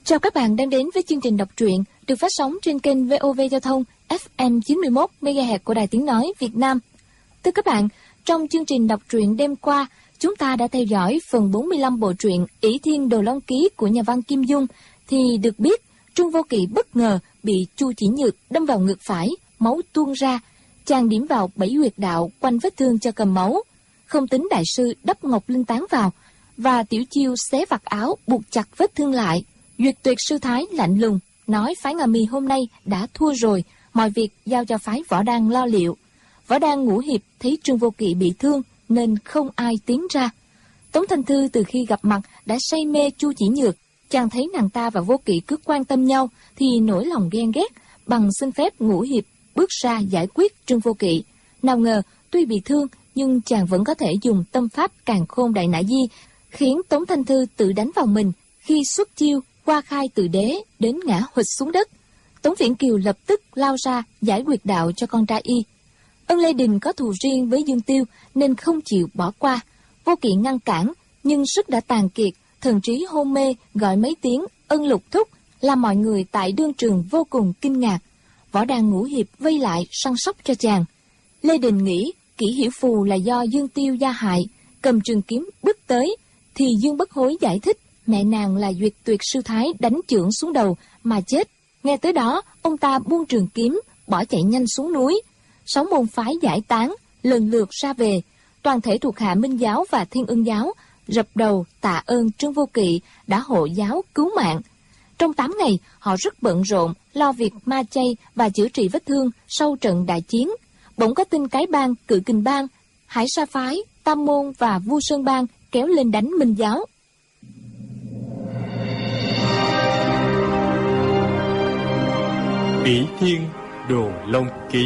Chào các bạn đang đến với chương trình đọc truyện được phát sóng trên kênh VOV Giao thông FM 91 MHz của Đài Tiếng Nói Việt Nam. Thưa các bạn, trong chương trình đọc truyện đêm qua, chúng ta đã theo dõi phần 45 bộ truyện Ỷ Thiên Đồ Long Ký của nhà văn Kim Dung, thì được biết Trương Vô Kỵ bất ngờ bị Chu Chỉ Nhược đâm vào ngực phải, máu tuôn ra, chàng điểm vào 7 huyệt đạo quanh vết thương cho cầm máu. Không tính đại sư đắp ngọc linh tán vào, và Tiểu Chiêu xé vạt áo buộc chặt vết thương lại. Duyệt Tuyệt sư thái lạnh lùng nói phái Nga Mi hôm nay đã thua rồi, mọi việc giao cho phái Võ Đăng lo liệu. Võ Đăng Ngũ Hiệp thấy Trương Vô Kỵ bị thương nên không ai tiến ra. Tống Thanh Thư từ khi gặp mặt đã say mê Chu Chỉ Nhược, chàng thấy nàng ta và Vô Kỵ cứ quan tâm nhau thì nổi lòng ghen ghét, bằng xin phép Ngũ Hiệp bước ra giải quyết Trương Vô Kỵ. Nào ngờ tuy bị thương nhưng chàng vẫn có thể dùng tâm pháp Càn Khôn Đại Nã Di khiến Tống Thanh Thư tự đánh vào mình. Khi xuất chiêu, Hoa Khai Từ Đế đến ngã huỵch xuống đất. Tống Viễn Kiều lập tức lao ra giải huyệt đạo cho con trai y. Ân Lê Đình có thù riêng với Dương Tiêu nên không chịu bỏ qua. Vô Kỵ ngăn cản nhưng sức đã tàn kiệt, thần trí hôn mê, gọi mấy tiếng Ân Lục thúc, làm mọi người tại đương trường vô cùng kinh ngạc. Võ Đăng Ngũ Hiệp vây lại săn sóc cho chàng. Lê Đình nghĩ Kỷ Hiểu Phù là do Dương Tiêu gia hại, cầm trường kiếm bước tới thì Dương Bất Hối giải thích mẹ nàng là Duyệt Tuyệt sư thái đánh chưởng xuống đầu mà chết. Nghe tới đó, ông ta buông trường kiếm, bỏ chạy nhanh xuống núi. 6 môn phái giải tán, lần lượt ra về. Toàn thể thuộc hạ Minh giáo và Thiên Ưng giáo rập đầu tạ ơn Trương Vô Kỵ đã hộ giáo cứu mạng. Trong 8 ngày, họ rất bận rộn lo việc ma chay và chữa trị vết thương sau trận đại chiến. Bỗng có tin Cái Bang, Cự Kình Bang, Hải Sa phái, Tam Môn và Vu Sơn Bang kéo lên đánh Minh giáo. Ỷ Thiên Đồ Long Ký.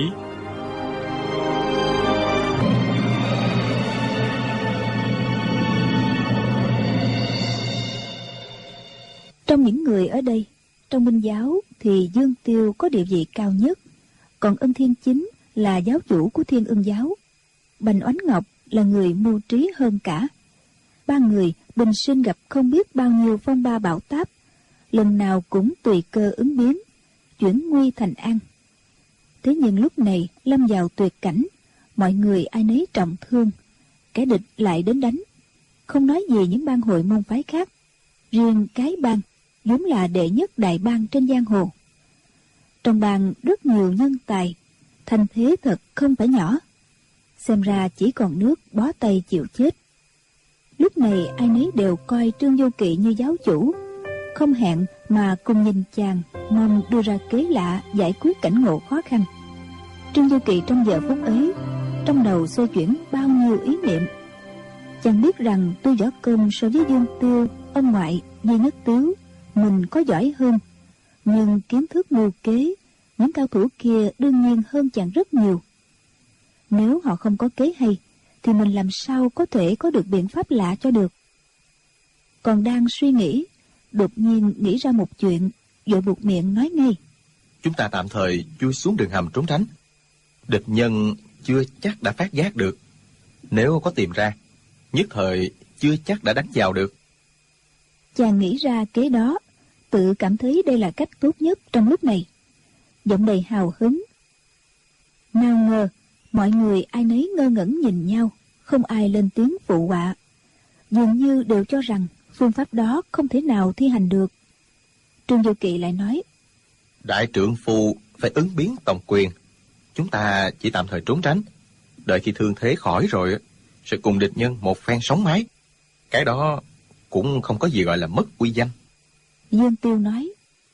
Trong những người ở đây, trong Minh giáo thì Dương Tiêu có địa vị cao nhất, còn Ân Thiên Chính là giáo chủ của Thiên Ưng giáo. Bành Oánh Ngọc là người mưu trí hơn cả. Ba người bình sinh gặp không biết bao nhiêu phong ba bão táp, lần nào cũng tùy cơ ứng biến, chuyển nguy thành an. Thế nhưng lúc này lâm vào tuyệt cảnh, mọi người ai nấy trọng thương, kẻ địch lại đến đánh. Không nói gì những bang hội môn phái khác, riêng Cái Bang vốn là đệ nhất đại bang trên giang hồ. Trong bang rất nhiều nhân tài, thành thế thật không phải nhỏ. Xem ra chỉ còn nước bó tay chịu chết. Lúc này ai nấy đều coi Trương Vô Kỵ như giáo chủ, không hẹn mà cùng nhìn chàng mong đưa ra kế lạ giải quyết cảnh ngộ khó khăn. Trương Vô Kỵ trong giờ phút ấy, trong đầu xoay chuyển bao nhiêu ý niệm. Chàng biết rằng tuy võ công so với Dương Tiêu, ông ngoại, Di Nhất Tiếu mình có giỏi hơn, nhưng kiến thức mưu kế những cao thủ kia đương nhiên hơn chàng rất nhiều. Nếu họ không có kế hay thì mình làm sao có thể có được biện pháp lạ cho được. Còn đang suy nghĩ, đột nhiên nghĩ ra một chuyện, vội buộc miệng nói ngay: Chúng ta tạm thời chui xuống đường hầm trốn tránh. Địch nhân chưa chắc đã phát giác được. Nếu có tìm ra, nhất thời chưa chắc đã đánh vào được. Chàng nghĩ ra kế đó, tự cảm thấy đây là cách tốt nhất trong lúc này, giọng đầy hào hứng. Nào ngờ mọi người ai nấy ngơ ngẩn nhìn nhau, không ai lên tiếng phụ họa, dường như đều cho rằng phương pháp đó không thể nào thi hành được. Trương Vô Kỵ lại nói: Đại trượng phu phải ứng biến tòng quyền. Chúng ta chỉ tạm thời trốn tránh, đợi khi thương thế khỏi rồi sẽ cùng địch nhân một phen sống mái. Cái đó cũng không có gì gọi là mất uy danh. Dương Tiêu nói: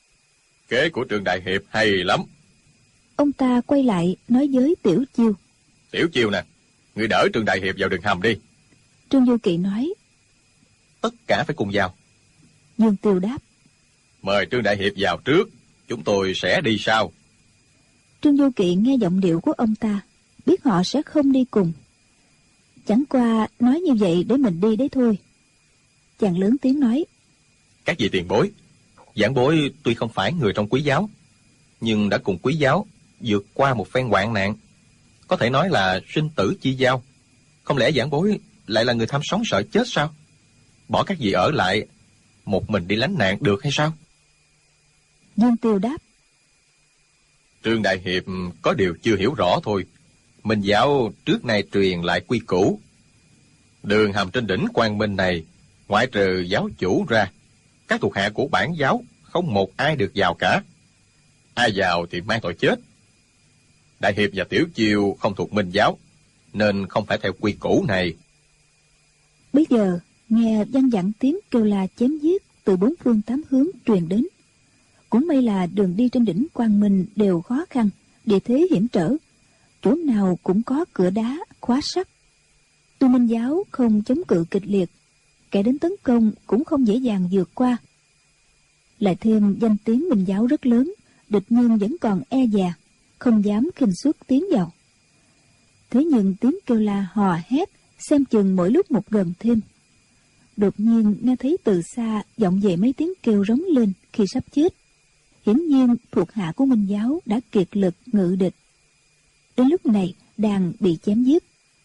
Kế của Trương đại hiệp hay lắm. Ông ta quay lại nói với Tiểu Chiêu: Tiểu Chiêu nè, người đỡ Trương đại hiệp vào đường hầm đi. Trương Vô Kỵ nói: Tất cả phải cùng vào. Dương Tiêu đáp: Mời Trương đại hiệp vào trước, chúng tôi sẽ đi sau. Trương Vô Kỵ nghe giọng điệu của ông ta, biết họ sẽ không đi cùng. Chẳng qua nói như vậy để mình đi đấy thôi. Chàng lớn tiếng nói: Các vị tiền bối, giảng bối tuy không phải người trong Quý giáo, nhưng đã cùng Quý giáo vượt qua một phen hoạn nạn, có thể nói là sinh tử chi giao. Không lẽ giảng bối lại là người tham sống sợ chết sao? Bỏ các vị ở lại, một mình đi lánh nạn được hay sao? Dương Tiêu đáp: Trương đại hiệp có điều chưa hiểu rõ thôi. Minh giáo trước nay truyền lại quy củ. Đường hầm trên đỉnh Quang Minh này, ngoại trừ giáo chủ ra, các thuộc hạ của bản giáo không một ai được vào cả. Ai vào thì mang tội chết. Đại hiệp và Tiểu Chiêu không thuộc Minh giáo, nên không phải theo quy củ này. Bây giờ nghe vang vẳng tiếng kêu la chém giết từ bốn phương tám hướng truyền đến. Cũng may là đường đi trên đỉnh Quang Minh đều khó khăn, địa thế hiểm trở, chỗ nào cũng có cửa đá khóa sắt. Tu Minh giáo không chống cự kịch liệt, kẻ đến tấn công cũng không dễ dàng vượt qua. Lại thêm danh tiếng Minh giáo rất lớn, địch nhân vẫn còn e dè, không dám khinh suất tiến vào. Thế nhưng tiếng kêu la hò hét xem chừng mỗi lúc một gần thêm. Đột nhiên nghe thấy từ xa vọng về mấy tiếng kêu rống lên khi sắp chết. Hiển nhiên thuộc hạ của Minh giáo đã kiệt lực ngự địch. Đến lúc này đang bị chém giết.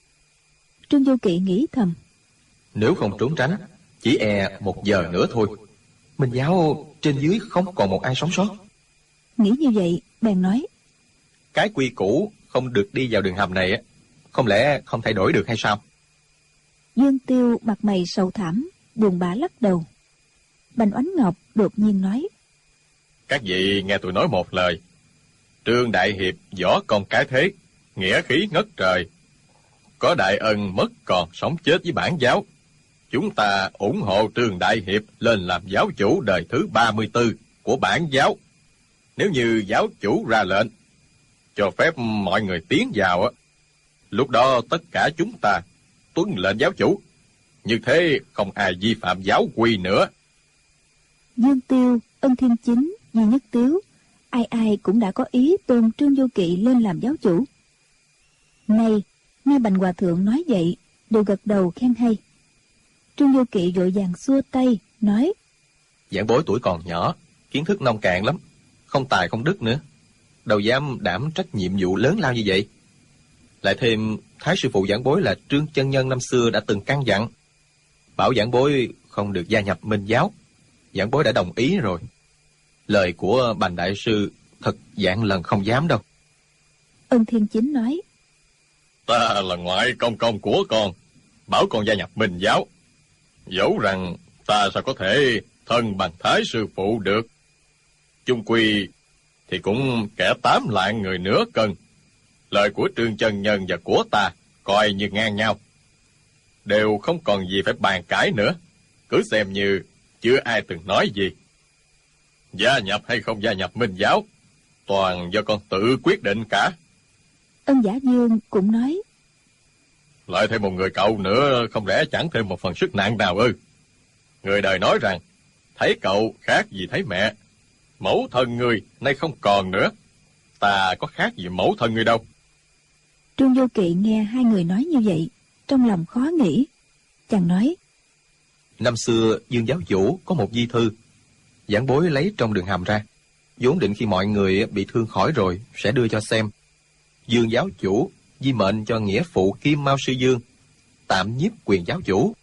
Trương Vô Kỵ nghĩ thầm: Nếu không trốn tránh, chỉ e 1 giờ nữa thôi, Minh giáo trên dưới không còn một ai sống sót. Nghĩ như vậy bèn nói: Cái quy củ không được đi vào đường hầm này, không lẽ không thay đổi được hay sao? Dương Tiêu mặt mày sầu thảm, buồn bã lắc đầu. Bành Oánh Ngọc đột nhiên nói: Các vị nghe tôi nói một lời. Trương đại hiệp võ công cái thế, nghĩa khí ngất trời, có đại ân mất còn sống chết với bản giáo. Chúng ta ủng hộ Trương đại hiệp lên làm giáo chủ đời thứ 34 của bản giáo. Nếu như giáo chủ ra lệnh cho phép mọi người tiến vào, lúc đó tất cả chúng ta tuân lệnh giáo chủ. Như thế không ai vi phạm giáo quy nữa. Dương Tiêu, Ân Thiên Chính, Duy Nhất Tiếu, ai ai cũng đã có ý tôn Trương Vô Kỵ lên làm giáo chủ. Nay nghe Bành Hòa Thượng nói vậy, đều gật đầu khen hay. Trương Vô Kỵ vội vàng xua tay nói: Giảng bối tuổi còn nhỏ, kiến thức nông cạn lắm, không tài không đức nữa, đâu dám đảm trách nhiệm vụ lớn lao như vậy. Lại thêm thái sư phụ giảng bối là Trương chân nhân năm xưa đã từng căn dặn, bảo giảng bối không được gia nhập Minh giáo. Giảng bối đã đồng ý rồi. Lời của Bành đại sư thật vạn lần không dám đâu. Ân Thiên Chính nói: Ta là ngoại công công của con, bảo con gia nhập Minh giáo. Dẫu rằng ta sao có thể thân bằng thái sư phụ được. Chung quy thì cũng kẻ 8 lạng người nửa cân. Lời của Trương chân nhân và của ta coi như ngang nhau, đều không còn gì phải bàn cãi nữa. Cứ xem như chưa ai từng nói gì. Gia nhập hay không gia nhập Minh giáo, toàn do con tự quyết định cả. Ân Giả Dương cũng nói: Lại thêm một người cậu nữa, không lẽ chẳng thêm một phần sức nặng nào ư? Người đời nói rằng thấy cậu khác gì thấy mẹ. Mẫu thân người nay không còn nữa, ta có khác gì mẫu thân người đâu. Trương Vô Kỵ nghe hai người nói như vậy, trong lòng khó nghĩ. Chàng nói: Năm xưa Dương giáo chủ có một di thư, giảng bối lấy trong đường hầm ra, vốn định khi mọi người bị thương khỏi rồi sẽ đưa cho xem. Dương giáo chủ di mệnh cho nghĩa phụ Kim Mao sư Dương tạm nhiếp quyền giáo chủ.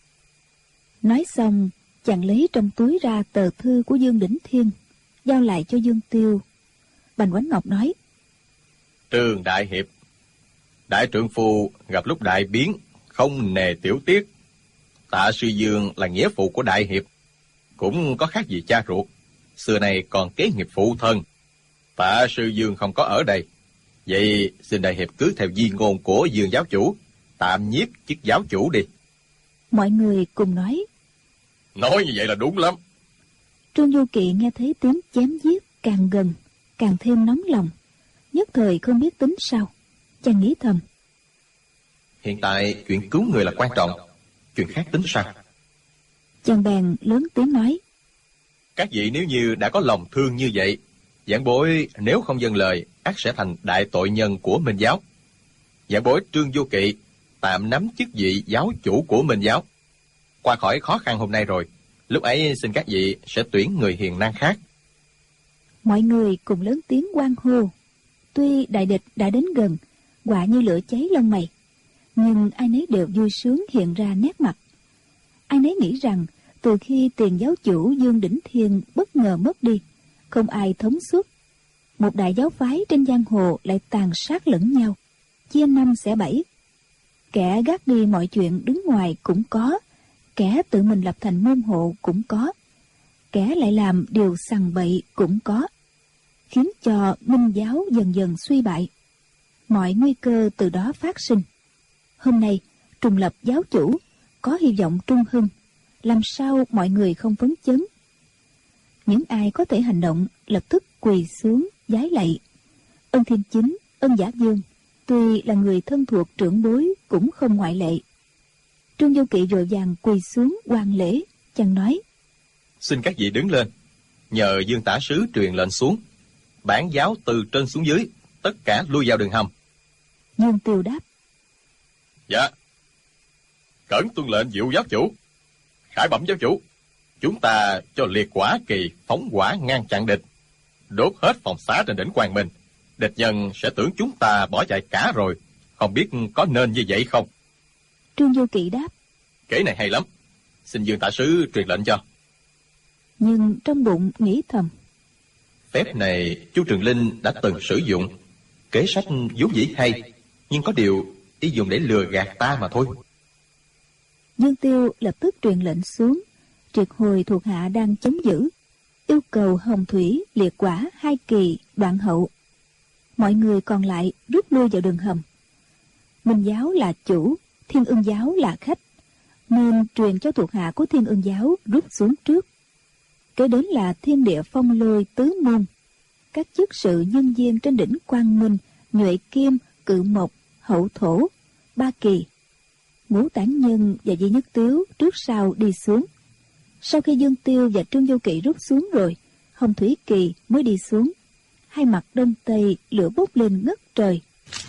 Nói xong, chàng lấy trong túi ra tờ thư của Dương Đỉnh Thiên, giao lại cho Dương Tiêu. Bành Oánh Ngọc nói: Trương đại hiệp, đại trượng phu gặp lúc đại biến, không nề tiểu tiết. Tạ sư Dương là nghĩa phụ của đại hiệp, cũng có khác gì cha ruột, xưa này còn kế nghiệp phụ thân. Tạ sư Dương không có ở đây, vậy xin đại hiệp cứ theo di ngôn của Dương giáo chủ, tạm nhiếp chức giáo chủ đi. Mọi người cùng nói: Nói như vậy là đúng lắm. Trương Vô Kỵ nghe thấy tiếng chém giết càng gần, càng thêm nóng lòng, nhất thời không biết tính sao. Chàng nghĩ thầm: Hiện tại chuyện cứu người là quan trọng, chuyện khác tính sao? Chàng bèn lớn tiếng nói: Các vị nếu như đã có lòng thương như vậy, giảng bối nếu không dâng lời, ắt sẽ thành đại tội nhân của Minh giáo. Giảng bối Trương Vô Kỵ tạm nắm chức vị giáo chủ của Minh giáo. Qua khỏi khó khăn hôm nay rồi, lúc ấy xin các vị sẽ tuyển người hiền năng khác. Mọi người cùng lớn tiếng hoan hô. Tuy đại địch đã đến gần, quả như lửa cháy lông mày, nhưng ai nấy đều vui sướng hiện ra nét mặt. Ai nấy nghĩ rằng từ khi tiền giáo chủ Dương Đỉnh Thiên bất ngờ mất đi, không ai thống suốt. Một đại giáo phái trên giang hồ lại tàn sát lẫn nhau, chia năm xẻ bảy. Kẻ gác đi mọi chuyện đứng ngoài cũng có, kẻ tự mình lập thành môn hộ cũng có, kẻ lại làm điều sằng bậy cũng có, khiến cho Minh giáo dần dần suy bại. Mọi nguy cơ từ đó phát sinh. Hôm nay trùng lập giáo chủ, có hy vọng trung hưng, làm sao mọi người không phấn chấn? Những ai có thể hành động lập tức quỳ xuống vái lạy. Ân Thiên Chính, Ân Giả Dương tuy là người thân thuộc trưởng bối cũng không ngoại lệ. Trương Vô Kỵ vội vàng quỳ xuống hoàn lễ, chàng nói: Xin các vị đứng lên, nhờ Dương tả sứ truyền lệnh xuống, bản giáo từ trên xuống dưới tất cả lui vào đường hầm. Dương Tiêu đáp: Dạ. Cẩn tuân lệnh Diệu giáo chủ. Khải bẩm giáo chủ, chúng ta cho liệt quả kỳ phóng hỏa ngăn chặn địch, đốt hết phòng xá trên đỉnh Quang Minh. Địch nhân sẽ tưởng chúng ta bỏ chạy cả rồi, không biết có nên như vậy không? Trương Vô Kỵ đáp: Kế này hay lắm, xin Dương tả sứ truyền lệnh cho. Nhưng trong bụng nghĩ thầm: Phép này chu Trường Linh đã từng sử dụng, kế sách vốn dĩ hay, nhưng có điều y dùng để lừa gạt ta mà thôi. Dương Tiêu lập tức truyền lệnh xuống, triệt hồi thuộc hạ đang chống giữ, yêu cầu Hồng Thủy, Liệt Quả, Hai Kỳ, Đoạn Hậu. Mọi người còn lại rút lui vào đường hầm. Minh giáo là chủ, Thiên Ưng giáo là khách, nên truyền cho thuộc hạ của Thiên Ưng giáo rút xuống trước. Kế đến là Thiên Địa Phong Lôi tứ môn, các chức sự nhân viên trên đỉnh Quang Minh, Nhuệ Kim, Cự Mộc, Hậu Thổ, Ba Kỳ. Ngũ Tản Nhân và Di Nhất Tiếu trước sau đi xuống. Sau khi Dương Tiêu và Trương Vô Kỵ rút xuống rồi, Hồng Thủy Kỳ mới đi xuống. Hai mặt đông tây lửa bốc lên ngất trời.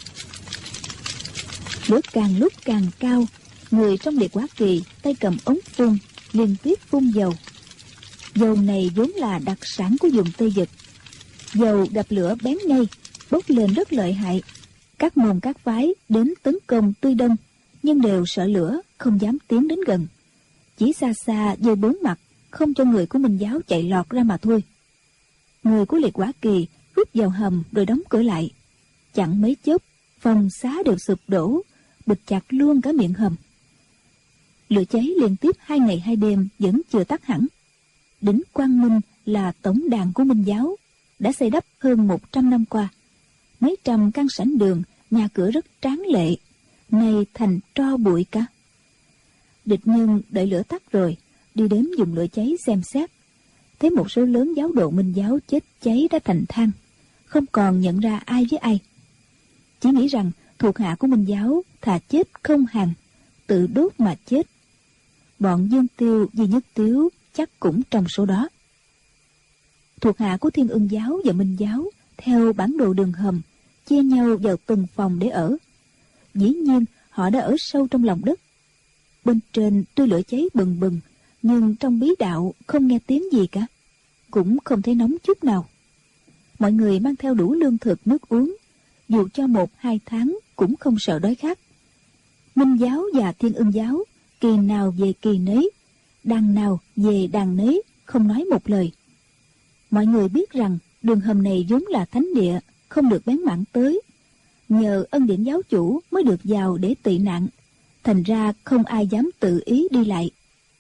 Lửa càng lúc càng cao, người trong Liệt Quả Kỳ tay cầm ống phun liên tiếp phun dầu. Dầu này vốn là đặc sản của vùng Tây Dực. Dầu gặp lửa bén ngay, bốc lên rất lợi hại. Các môn các phái đến tấn công tuy đông, nhưng đều sợ lửa, không dám tiến đến gần. Chỉ xa xa dây bốn mặt, không cho người của Minh giáo chạy lọt ra mà thôi. Người của Liệt Quả Kỳ rút vào hầm rồi đóng cửa lại. Chẳng mấy chốc, phòng xá đều sụp đổ, bịt chặt luôn cả miệng hầm. Lửa cháy liên tiếp 2 ngày 2 đêm vẫn chưa tắt hẳn. Đỉnh Quang Minh là tổng đàn của Minh giáo, đã xây đắp hơn 100 năm qua. Mấy trăm căn sảnh đường, nhà cửa rất tráng lệ, nay thành tro bụi cả. Địch nhân đợi lửa tắt rồi, đi đến dùng lửa cháy xem xét, thấy một số lớn giáo đồ Minh giáo chết cháy đã thành than, không còn nhận ra ai với ai. Chỉ nghĩ rằng thuộc hạ của Minh giáo thà chết không hàng, tự đốt mà chết. Bọn Dương Tiêu, Di Nhất Tiếu chắc cũng trong số đó. Thuộc hạ của Thiên Ưng giáo và Minh giáo theo bản đồ đường hầm chia nhau vào từng phòng để ở. Dĩ nhiên họ đã ở sâu trong lòng đất. Bên trên tuy lửa cháy bừng bừng, nhưng trong bí đạo không nghe tiếng gì cả, cũng không thấy nóng chút nào. Mọi người mang theo đủ lương thực nước uống, dù cho 1-2 tháng cũng không sợ đói khát. Minh giáo và Thiên Ưng giáo kỳ nào về kỳ nấy, đàn nào về đàn nấy, không nói một lời. Mọi người biết rằng đường hầm này vốn là thánh địa, không được bén mảng tới. Nhờ Ân Điển giáo chủ mới được vào để tị nạn, thành ra không ai dám tự ý đi lại.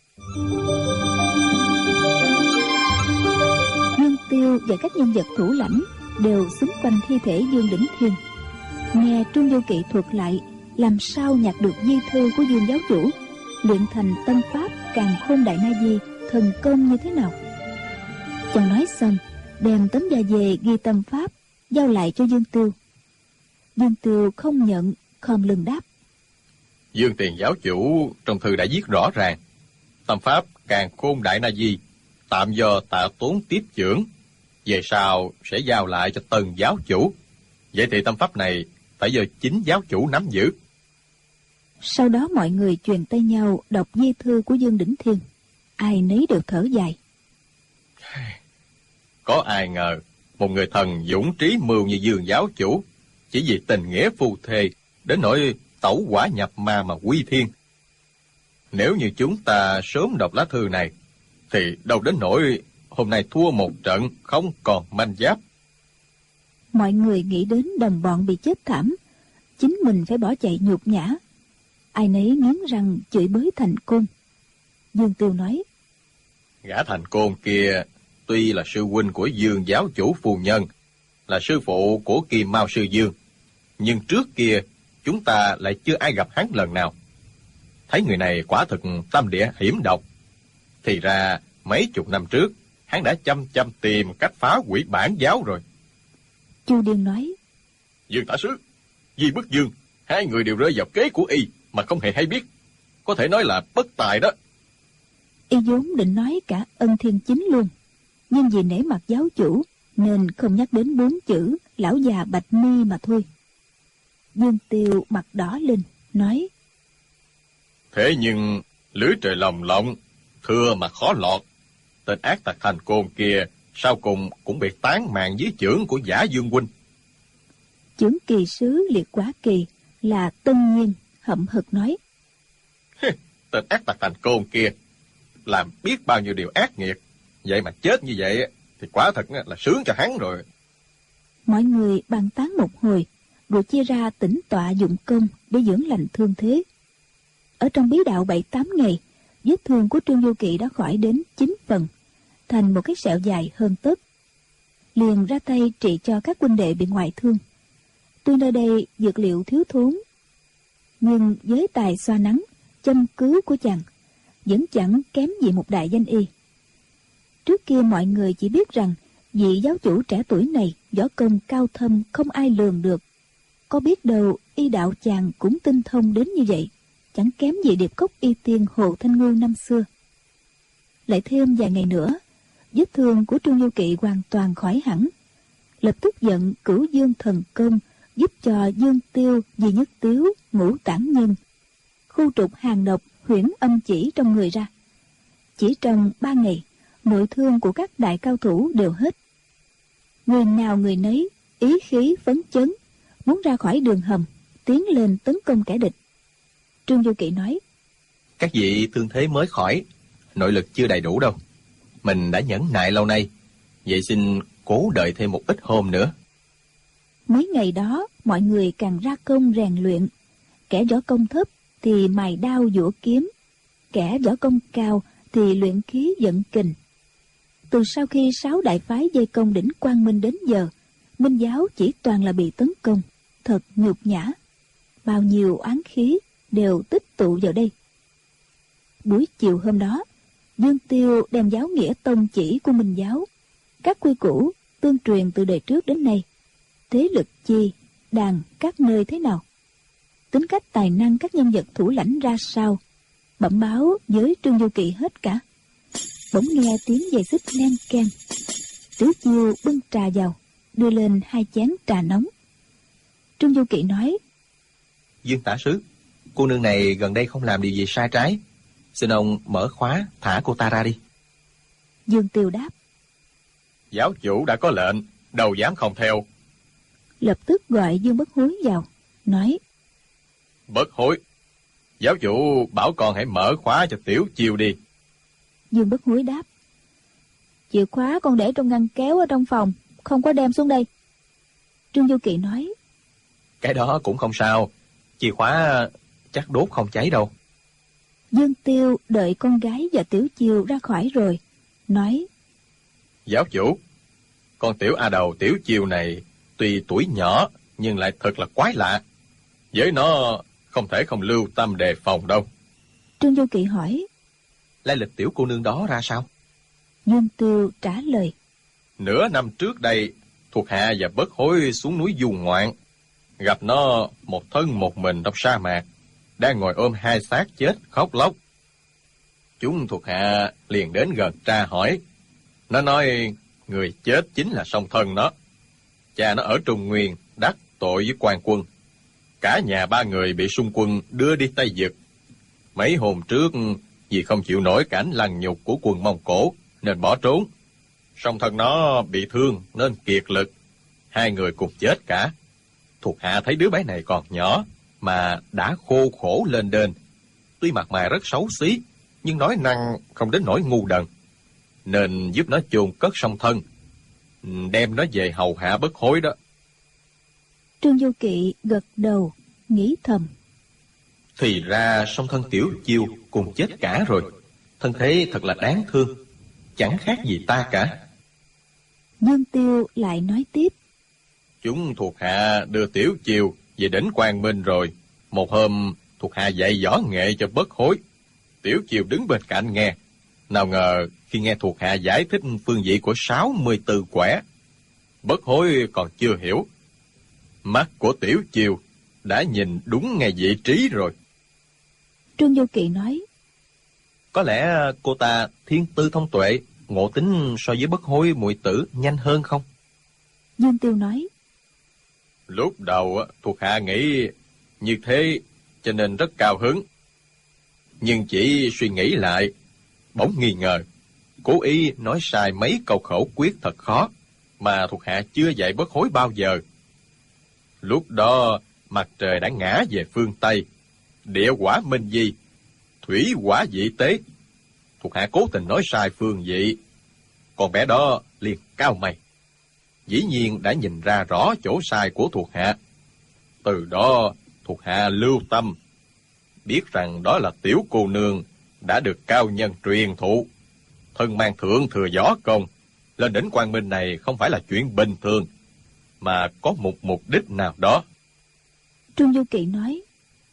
Dương Tiêu và các nhân vật thủ lãnh đều xung quanh thi thể Dương Đỉnh Thiên. Nghe Trương Vô Kỵ thuật lại làm sao nhặt được di thư của Dương giáo chủ, luyện thành tâm pháp Càn Khôn Đại Na Di thần công như thế nào. Chàng nói xong, đem tấm da dê ghi tâm pháp giao lại cho Dương Tiêu. Dương Tiêu không nhận, khom lưng đáp: Dương tiền giáo chủ trong thư đã viết rõ ràng, tâm pháp Càn Khôn Đại Na Di tạm do Tạ Tốn tiếp trưởng, về sau sẽ giao lại cho Tần giáo chủ. Vậy thì tâm pháp này phải do chính giáo chủ nắm giữ. Sau đó mọi người truyền tay nhau đọc di thư của Dương Đỉnh Thiên. Ai nấy đều thở dài. Có ai ngờ một người thần dũng trí mưu như Dương giáo chủ chỉ vì tình nghĩa phu thê đến nỗi tẩu hỏa nhập ma mà quy thiên. Nếu như chúng ta sớm đọc lá thư này thì đâu đến nỗi hôm nay thua một trận, không còn manh giáp. Mọi người nghĩ đến đồng bọn bị chết thảm, chính mình phải bỏ chạy nhục nhã. Ai nấy nghiến răng chửi bới Thành Côn. Dương Tiêu nói: Gã Thành Côn kia tuy là sư huynh của Dương giáo chủ phu nhân, là sư phụ của Kim Mao sư Dương, nhưng trước kia chúng ta lại chưa ai gặp hắn lần nào. Thấy người này quả thực tâm địa hiểm độc. Thì ra mấy chục năm trước hắn đã chăm tìm cách phá hủy bản giáo rồi. Chu Điên nói: Dương tả sứ, Di Bức Dương, hai người đều rơi vào kế của y mà không hề hay biết, có thể nói là bất tài đó. Y vốn định nói cả Ân Thiên Chính luôn, nhưng vì nể mặt giáo chủ nên không nhắc đến 4 chữ lão già Bạch Mi mà thôi. Dương Tiêu mặt đỏ lên, nói: Thế nhưng lưới trời lồng lộng, thưa mà khó lọt. Tên ác tặc Thành Côn kia sau cùng cũng bị tán mạng dưới chưởng của Giả Dương huynh. Chưởng kỳ sứ Liệt Quả Kỳ là Tân Nhiên hậm hực nói: Tên ác tặc Thành Côn kia làm biết bao nhiêu điều ác nghiệt, vậy mà chết như vậy thì quả thật là sướng cho hắn rồi. Mọi người bàn tán một hồi, rồi chia ra tĩnh tọa dụng công để dưỡng lành thương thế. Ở trong bí đạo 7-8 ngày, vết thương của Trương Du Kỵ đã khỏi đến 9 phần, thành một cái sẹo dài hơn tấc. Liền ra tay trị cho các huynh đệ bị ngoại thương. Tuy nơi đây dược liệu thiếu thốn, nhưng với tài xoa nắng, châm cứu của chàng vẫn chẳng kém gì một đại danh y. Trước kia mọi người chỉ biết rằng vị giáo chủ trẻ tuổi này võ công cao thâm không ai lường được. Có biết đâu y đạo chàng cũng tinh thông đến như vậy, chẳng kém gì điệp cốc y tiên Hồ Thanh Ngưu năm xưa. Lại thêm vài ngày nữa, vết thương của Trương Du Kỵ hoàn toàn khỏi hẳn. Lập tức giận Cửu Dương thần công giúp cho Dương Tiêu, Di Nhất Tiếu, Ngũ Tản Nhân khu trục hàng độc huyễn âm chỉ trong người ra. Chỉ trong 3 ngày, nội thương của các đại cao thủ đều hết. Người nào người nấy ý khí phấn chấn, muốn ra khỏi đường hầm, tiến lên tấn công kẻ địch. Trương Du Kỵ nói: Các vị thương thế mới khỏi, nội lực chưa đầy đủ đâu. Mình đã nhẫn nại lâu nay, vậy xin cố đợi thêm một ít hôm nữa. Mấy ngày đó, mọi người càng ra công rèn luyện. Kẻ võ công thấp thì mài đao giũa kiếm, kẻ võ công cao thì luyện khí vận kình. Từ sau khi 6 đại phái dây công đỉnh Quang Minh đến giờ, Minh giáo chỉ toàn là bị tấn công, thật nhục nhã. Bao nhiêu oán khí đều tích tụ vào đây. Buổi chiều hôm đó, Dương Tiêu đem giáo nghĩa tông chỉ của Minh giáo, các quy củ tương truyền từ đời trước đến nay, thế lực chi, đàn các nơi thế nào, tính cách tài năng các nhân vật thủ lãnh ra sao, bẩm báo với Trương Du Kỵ hết cả. Bỗng nghe tiếng giày xích len keng. Tiểu Chiêu bưng trà vào, đưa lên 2 chén trà nóng. Trương Du Kỵ nói: Dương tả sứ, cô nương này gần đây không làm điều gì sai trái, xin ông mở khóa thả cô ta ra đi. Dương Tiêu đáp: Giáo chủ đã có lệnh, đâu dám không theo. Lập tức gọi Dương Bất Hối vào, nói: Bất Hối, giáo chủ bảo con hãy mở khóa cho Tiểu Chiêu đi. Dương Bất Hối đáp: Chìa khóa con để trong ngăn kéo ở trong phòng, không có đem xuống đây. Trương Du Kỵ nói: Cái đó cũng không sao, chìa khóa chắc đốt không cháy đâu. Dương Tiêu đợi con gái và Tiểu Chiêu ra khỏi rồi, nói: Giáo chủ, con tiểu A Đầu Tiểu Chiêu này tuy tuổi nhỏ nhưng lại thật là quái lạ. Với nó không thể không lưu tâm đề phòng đâu. Trương Du Kỵ hỏi: Lai lịch tiểu cô nương đó ra sao? Dương Tiêu trả lời: Nửa năm trước đây, thuộc hạ và Bất Hối xuống núi du ngoạn, gặp nó một thân một mình trong sa mạc, đang ngồi ôm 2 xác chết khóc lóc. Chúng thuộc hạ liền đến gần tra hỏi. Nó nói người chết chính là song thân nó. Cha nó ở Trung Nguyên đắc tội với quan quân. Cả nhà 3 người bị xung quân đưa đi Tây Vực. Mấy hôm trước vì không chịu nổi cảnh lăng nhục của quân Mông Cổ nên bỏ trốn. Song thân nó bị thương nên kiệt lực, 2 người cùng chết cả. Thuộc hạ thấy đứa bé này còn nhỏ mà đã khô khổ lên đên. Tuy mặt mày rất xấu xí, nhưng nói năng không đến nỗi ngu đần. nên giúp nó chôn cất song thân, đem nó về hầu hạ bất hối đó. Trương Du Kỵ gật đầu, nghĩ thầm. Thì ra song thân Tiểu Chiêu cùng chết cả rồi. Thân thế thật là đáng thương, chẳng khác gì ta cả. Dương Tiêu lại nói tiếp. Chúng thuộc hạ đưa Tiểu Chiêu về đỉnh Quang Minh rồi. Một hôm thuộc hạ dạy võ nghệ cho bất hối. Tiểu Chiêu đứng bên cạnh nghe. Nào ngờ khi nghe thuộc hạ giải thích phương vị của 64 quẻ, bất hối còn chưa hiểu. Mắt của Tiểu Chiêu đã nhìn đúng ngay vị trí rồi. Trương Du Kỵ nói. Có lẽ cô ta thiên tư thông tuệ, ngộ tính so với bất hối muội tử nhanh hơn không? Dương Tiêu nói. Lúc đầu thuộc hạ nghĩ như thế cho nên rất cao hứng. Nhưng chỉ suy nghĩ lại, bỗng nghi ngờ, cố ý nói sai mấy câu khẩu quyết thật khó mà thuộc hạ chưa dạy bất hối bao giờ. Lúc đó mặt trời đã ngã về phương Tây, địa hỏa minh di, thủy hỏa dị tế. Thuộc hạ cố tình nói sai phương vị, con bé đó liền cao mày. Dĩ nhiên đã nhìn ra rõ chỗ sai của thuộc hạ. Từ đó thuộc hạ lưu tâm, biết rằng đó là tiểu cô nương đã được cao nhân truyền thụ, thân mang thượng thừa võ công, lên đỉnh Quang Minh này không phải là chuyện bình thường, mà có một mục đích nào đó. Trương Du Kỵ nói.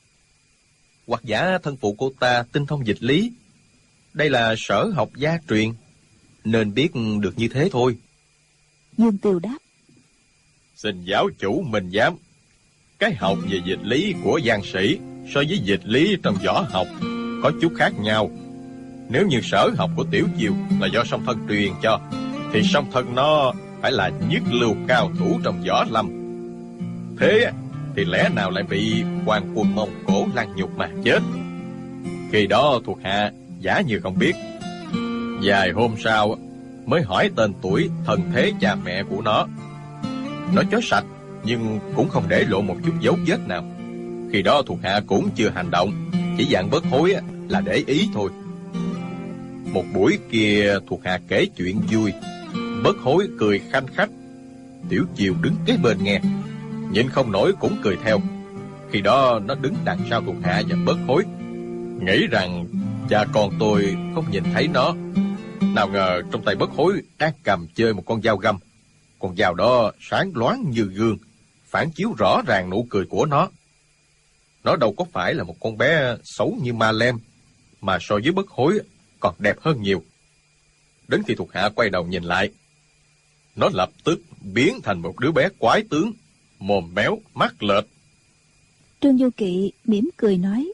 Hoặc giả thân phụ cô ta tinh thông dịch lý, đây là sở học gia truyền, nên biết được như thế thôi. Dương Tiêu đáp. Xin giáo chủ minh giám, cái học về dịch lý của giang sĩ so với dịch lý trong võ học có chút khác nhau. Nếu như sở học của Tiểu Chiêu là do song thân truyền cho, thì song thân nó phải là nhất lưu cao thủ trong võ lâm. Thế thì lẽ nào lại bị quan quân Mông Cổ lăng nhục mà chết? Khi đó thuộc hạ giả như không biết. Vài hôm sau mới hỏi tên tuổi, thân thế cha mẹ của nó. Nó chó sạch nhưng cũng không để lộ một chút dấu vết nào. Khi đó thuộc hạ cũng chưa hành động, chỉ dặn bất hối là để ý thôi. Một buổi kia thuộc hạ kể chuyện vui, bất hối cười khanh khách. Tiểu Chiêu đứng kế bên nghe, nhịn không nổi cũng cười theo. Khi đó nó đứng đằng sau thuộc hạ và bất hối, nghĩ rằng cha con tôi không nhìn thấy nó. Nào ngờ trong tay bất hối đang cầm chơi một con dao găm. Con dao đó sáng loáng như gương, phản chiếu rõ ràng nụ cười của nó. Nó đâu có phải là một con bé xấu như ma lem, mà so với bất hối còn đẹp hơn nhiều. Đến khi thuộc hạ quay đầu nhìn lại, nó lập tức biến thành một đứa bé quái tướng, mồm méo, mắt lệch. Trương Du Kỵ mỉm cười nói.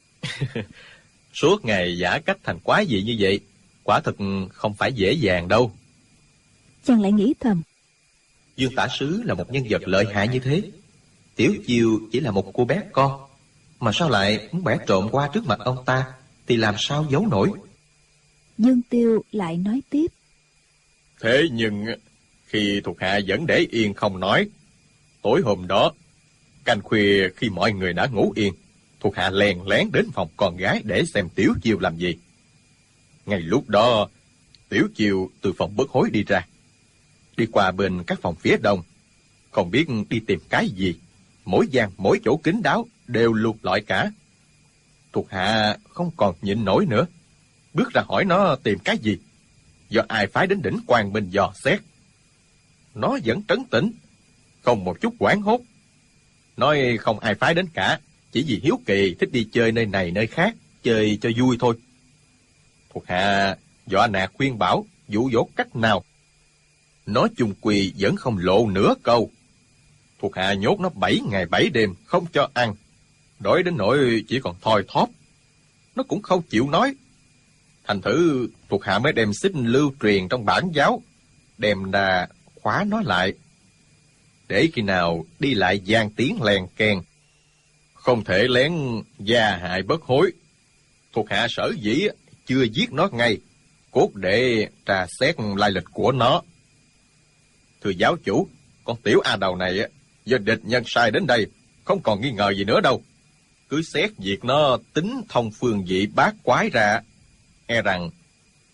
Suốt ngày giả cách thành quái dị như vậy, quả thực không phải dễ dàng đâu. Chàng lại nghĩ thầm. Dương tả sứ là một nhân vật lợi hại như thế, Tiểu Chiêu chỉ là một cô bé con, mà sao lại muốn bẻ trộm qua trước mặt ông ta, thì làm sao giấu nổi. Dương Tiêu lại nói tiếp. Thế nhưng khi thuộc hạ vẫn để yên không nói. Tối hôm đó, canh khuya khi mọi người đã ngủ yên, thuộc hạ lén lén đến phòng con gái để xem Tiểu Chiêu làm gì. Ngay lúc đó, Tiểu Chiêu từ phòng bất hối đi ra, đi qua bên các phòng phía đông, không biết đi tìm cái gì. Mỗi gian, mỗi chỗ kín đáo đều lục lọi cả. Thuộc hạ không còn nhịn nổi nữa, bước ra hỏi nó tìm cái gì, do ai phái đến đỉnh Quang Minh dò xét. Nó vẫn trấn tĩnh, không một chút hoảng hốt, nói không ai phái đến cả, chỉ vì hiếu kỳ thích đi chơi nơi này nơi khác, chơi cho vui thôi. Thuộc hạ dọa nạt khuyên bảo, dụ dỗ cách nào, nó chung quy vẫn không lộ nửa câu. Thuộc hạ nhốt nó 7 ngày 7 đêm không cho ăn, đói đến nỗi chỉ còn thoi thóp. Nó cũng không chịu nói. Thành thử thuộc hạ mới đem xích lưu truyền trong bản giáo, đem ra khóa nó lại, để khi nào đi lại gian tiếng lèn keng, không thể lén gia hại bất hối. Thuộc hạ sở dĩ chưa giết nó ngay, cốt để tra xét lai lịch của nó. Thưa giáo chủ, con tiểu A Đầu này do địch nhân sai đến đây, không còn nghi ngờ gì nữa đâu. Cứ xét việc nó tính thông phương vị bát quái ra, e rằng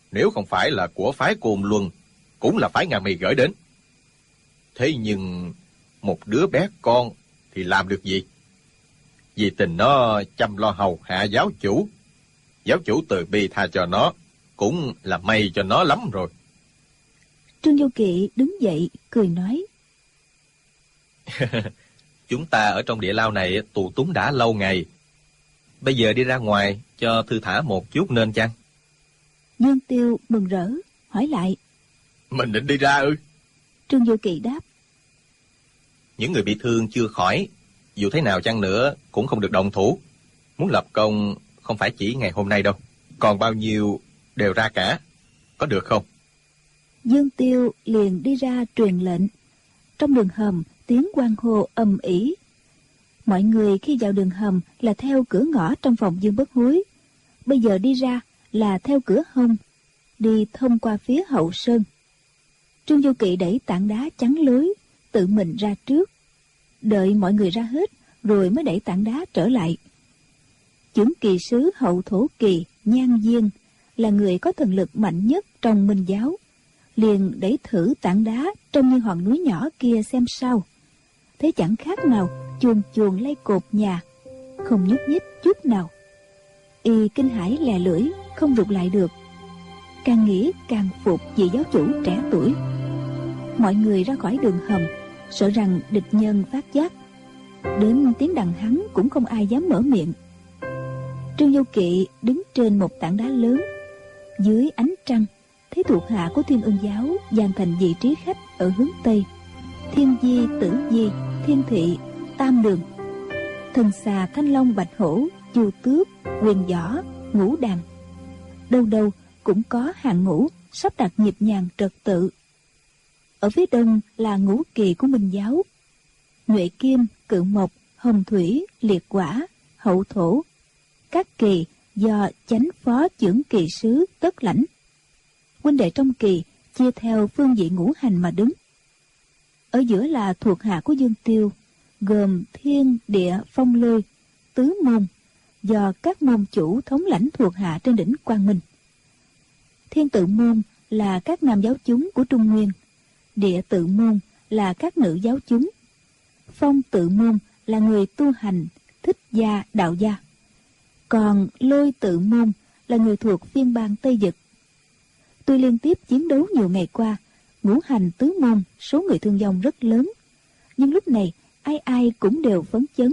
Nếu không phải là của phái Côn Luân, cũng là phái Nga Mi gửi đến. Thế nhưng một đứa bé con thì làm được gì? Vì tình nó chăm lo hầu hạ giáo chủ. Giáo chủ từ bi tha cho nó, cũng là may cho nó lắm rồi. Trương Vô Kỵ đứng dậy, cười nói. Chúng ta ở trong địa lao này tù túng đã lâu ngày. Bây giờ đi ra ngoài cho thư thả một chút nên chăng? Dương Tiêu mừng rỡ, hỏi lại. Mình định đi ra ư? Trương Vô Kỵ đáp. Những người bị thương chưa khỏi, dù thế nào chăng nữa cũng không được động thủ. Muốn lập công không phải chỉ ngày hôm nay đâu. Còn bao nhiêu đều ra cả. Có được không? Dương Tiêu liền đi ra truyền lệnh. Trong đường hầm tiếng hoan hô ầm ĩ. Mọi người khi vào đường hầm là theo cửa ngõ trong phòng Dương Bất Hối. Bây giờ đi ra là theo cửa hông, đi thông qua phía hậu sơn. Trương Vô Kỵ đẩy tảng đá chắn lối, tự mình ra trước. Đợi mọi người ra hết, rồi mới đẩy tảng đá trở lại. Chưởng kỳ sứ hậu thổ kỳ Nhan Diên là người có thần lực mạnh nhất trong Minh giáo. Liền đẩy thử tảng đá trông như hòn núi nhỏ kia xem sao. Thế chẳng khác nào chuồn chuồn lay cột nhà, không nhúc nhích chút nào. Y kinh hãi lè lưỡi, không rụt lại được. Càng nghĩ càng phục vị giáo chủ trẻ tuổi. Mọi người ra khỏi đường hầm, sợ rằng địch nhân phát giác. Đến tiếng đằng hắn cũng không ai dám mở miệng. Trương Vô Kỵ đứng trên một tảng đá lớn. Dưới ánh trăng, thấy thuộc hạ của Thiên Ưng giáo dàn thành vị trí khách ở hướng Tây. Thiên Di, Tử Di, Thiên Thị, Tam Đường, Thần Xà, Thanh Long, Bạch Hổ, Chu Tước, Quyền Võ, Ngũ Đàn. Đâu đâu cũng có hàng ngũ sắp đặt nhịp nhàng trật tự. Ở phía đông là ngũ kỳ của Minh giáo: Nhuệ Kim, Cự Mộc, Hồng Thủy, Liệt Quả, Hậu Thổ. Các kỳ do chánh phó chưởng kỳ sứ tất lãnh. Huynh đệ trong kỳ chia theo phương vị ngũ hành mà đứng. Ở giữa là thuộc hạ của Dương Tiêu, gồm Thiên, Địa, Phong, Lôi, tứ môn, do các môn chủ thống lãnh thuộc hạ trên đỉnh Quang Minh. Thiên tự môn là các nam giáo chúng của Trung Nguyên. Địa tự môn là các nữ giáo chúng. Phong tự môn là người tu hành, thích gia, đạo gia. Còn Lôi tự môn là người thuộc phiên bang Tây Dực. Tuy liên tiếp chiến đấu nhiều ngày qua, ngũ hành tứ môn số người thương vong rất lớn, nhưng lúc này ai ai cũng đều phấn chấn.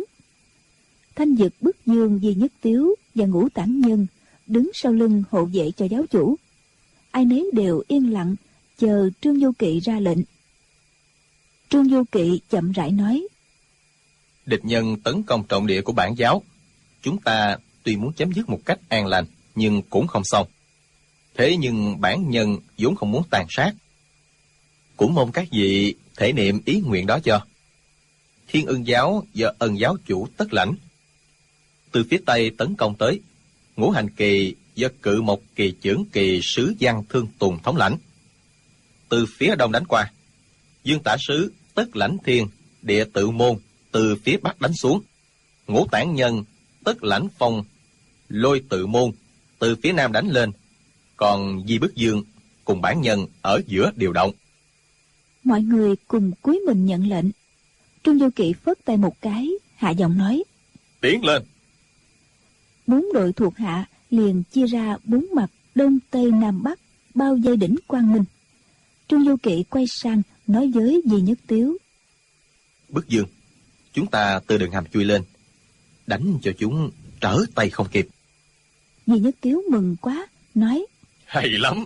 Thanh Dực, Bức Dương, Di Nhất Tiếu và Ngũ Tản Nhân đứng sau lưng hộ vệ cho giáo chủ. Ai nấy đều yên lặng chờ Trương Vô Kỵ ra lệnh. Trương Vô Kỵ chậm rãi nói: Địch nhân tấn công trọng địa của bản giáo. Chúng ta tuy muốn chấm dứt một cách an lành, nhưng cũng không xong. Thế nhưng bản nhân vốn không muốn tàn sát. Cũng mong các vị thể niệm ý nguyện đó cho. Thiên Ưng giáo do Ân giáo chủ tất lãnh. Từ phía Tây tấn công tới, ngũ hành kỳ do Cự Mộc kỳ chưởng kỳ sứ Giang Thương Tùng thống lãnh. Từ phía Đông đánh qua, Dương tả sứ tất lãnh Thiên, Địa tự môn từ phía Bắc đánh xuống. Ngũ tản nhân tất lãnh Phong, Lôi tự môn từ phía Nam đánh lên. Còn Di Bức Dương cùng bản nhân ở giữa điều động. Mọi người cùng cúi mình nhận lệnh. Trương Vô Kỵ phất tay một cái, hạ giọng nói: Tiến lên. 4 đội thuộc hạ liền chia ra 4 mặt Đông, Tây, Nam, Bắc, bao vây đỉnh Quang Minh. Trương Vô Kỵ quay sang nói với Di Nhất Tiếu: Bức Dương, chúng ta từ đường hầm chui lên, đánh cho chúng trở tay không kịp. Di Nhất Tiếu mừng quá, nói: Hay lắm.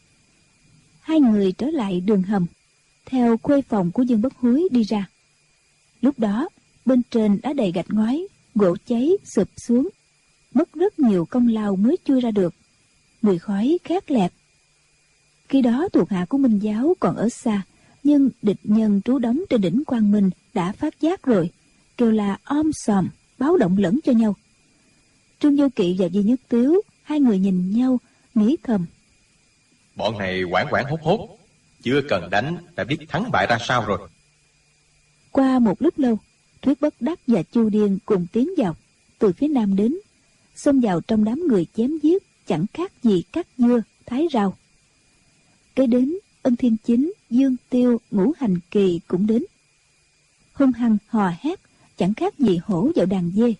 Hai người trở lại đường hầm, theo khuê phòng của Dương Bất Hối đi ra. Lúc đó bên trên đã đầy gạch ngói, gỗ cháy sụp xuống, mất rất nhiều công lao mới chui ra được. Mùi khói khét lẹt. Khi đó thuộc hạ của Minh giáo còn ở xa, nhưng địch nhân trú đóng trên đỉnh Quang Minh đã phát giác rồi, kêu là om sòm, báo động lẫn cho nhau. Trương Vô Kỵ và Di Nhất Tiếu, hai người nhìn nhau, nghĩ thầm: Bọn này hoảng hoảng hốt hốt, chưa cần đánh đã biết thắng bại ra sao rồi. Qua một lúc lâu, Thuyết Bất Đắc và Chu Điên cùng tiến vào, từ phía nam đến, xông vào trong đám người chém giết, chẳng khác gì cắt dưa, thái rau. Kế đến Ân Thiên Chính, Dương Tiêu, Ngũ Hành Kỳ cũng đến. Hung hăng hò hét, chẳng khác gì hổ vào đàn dê.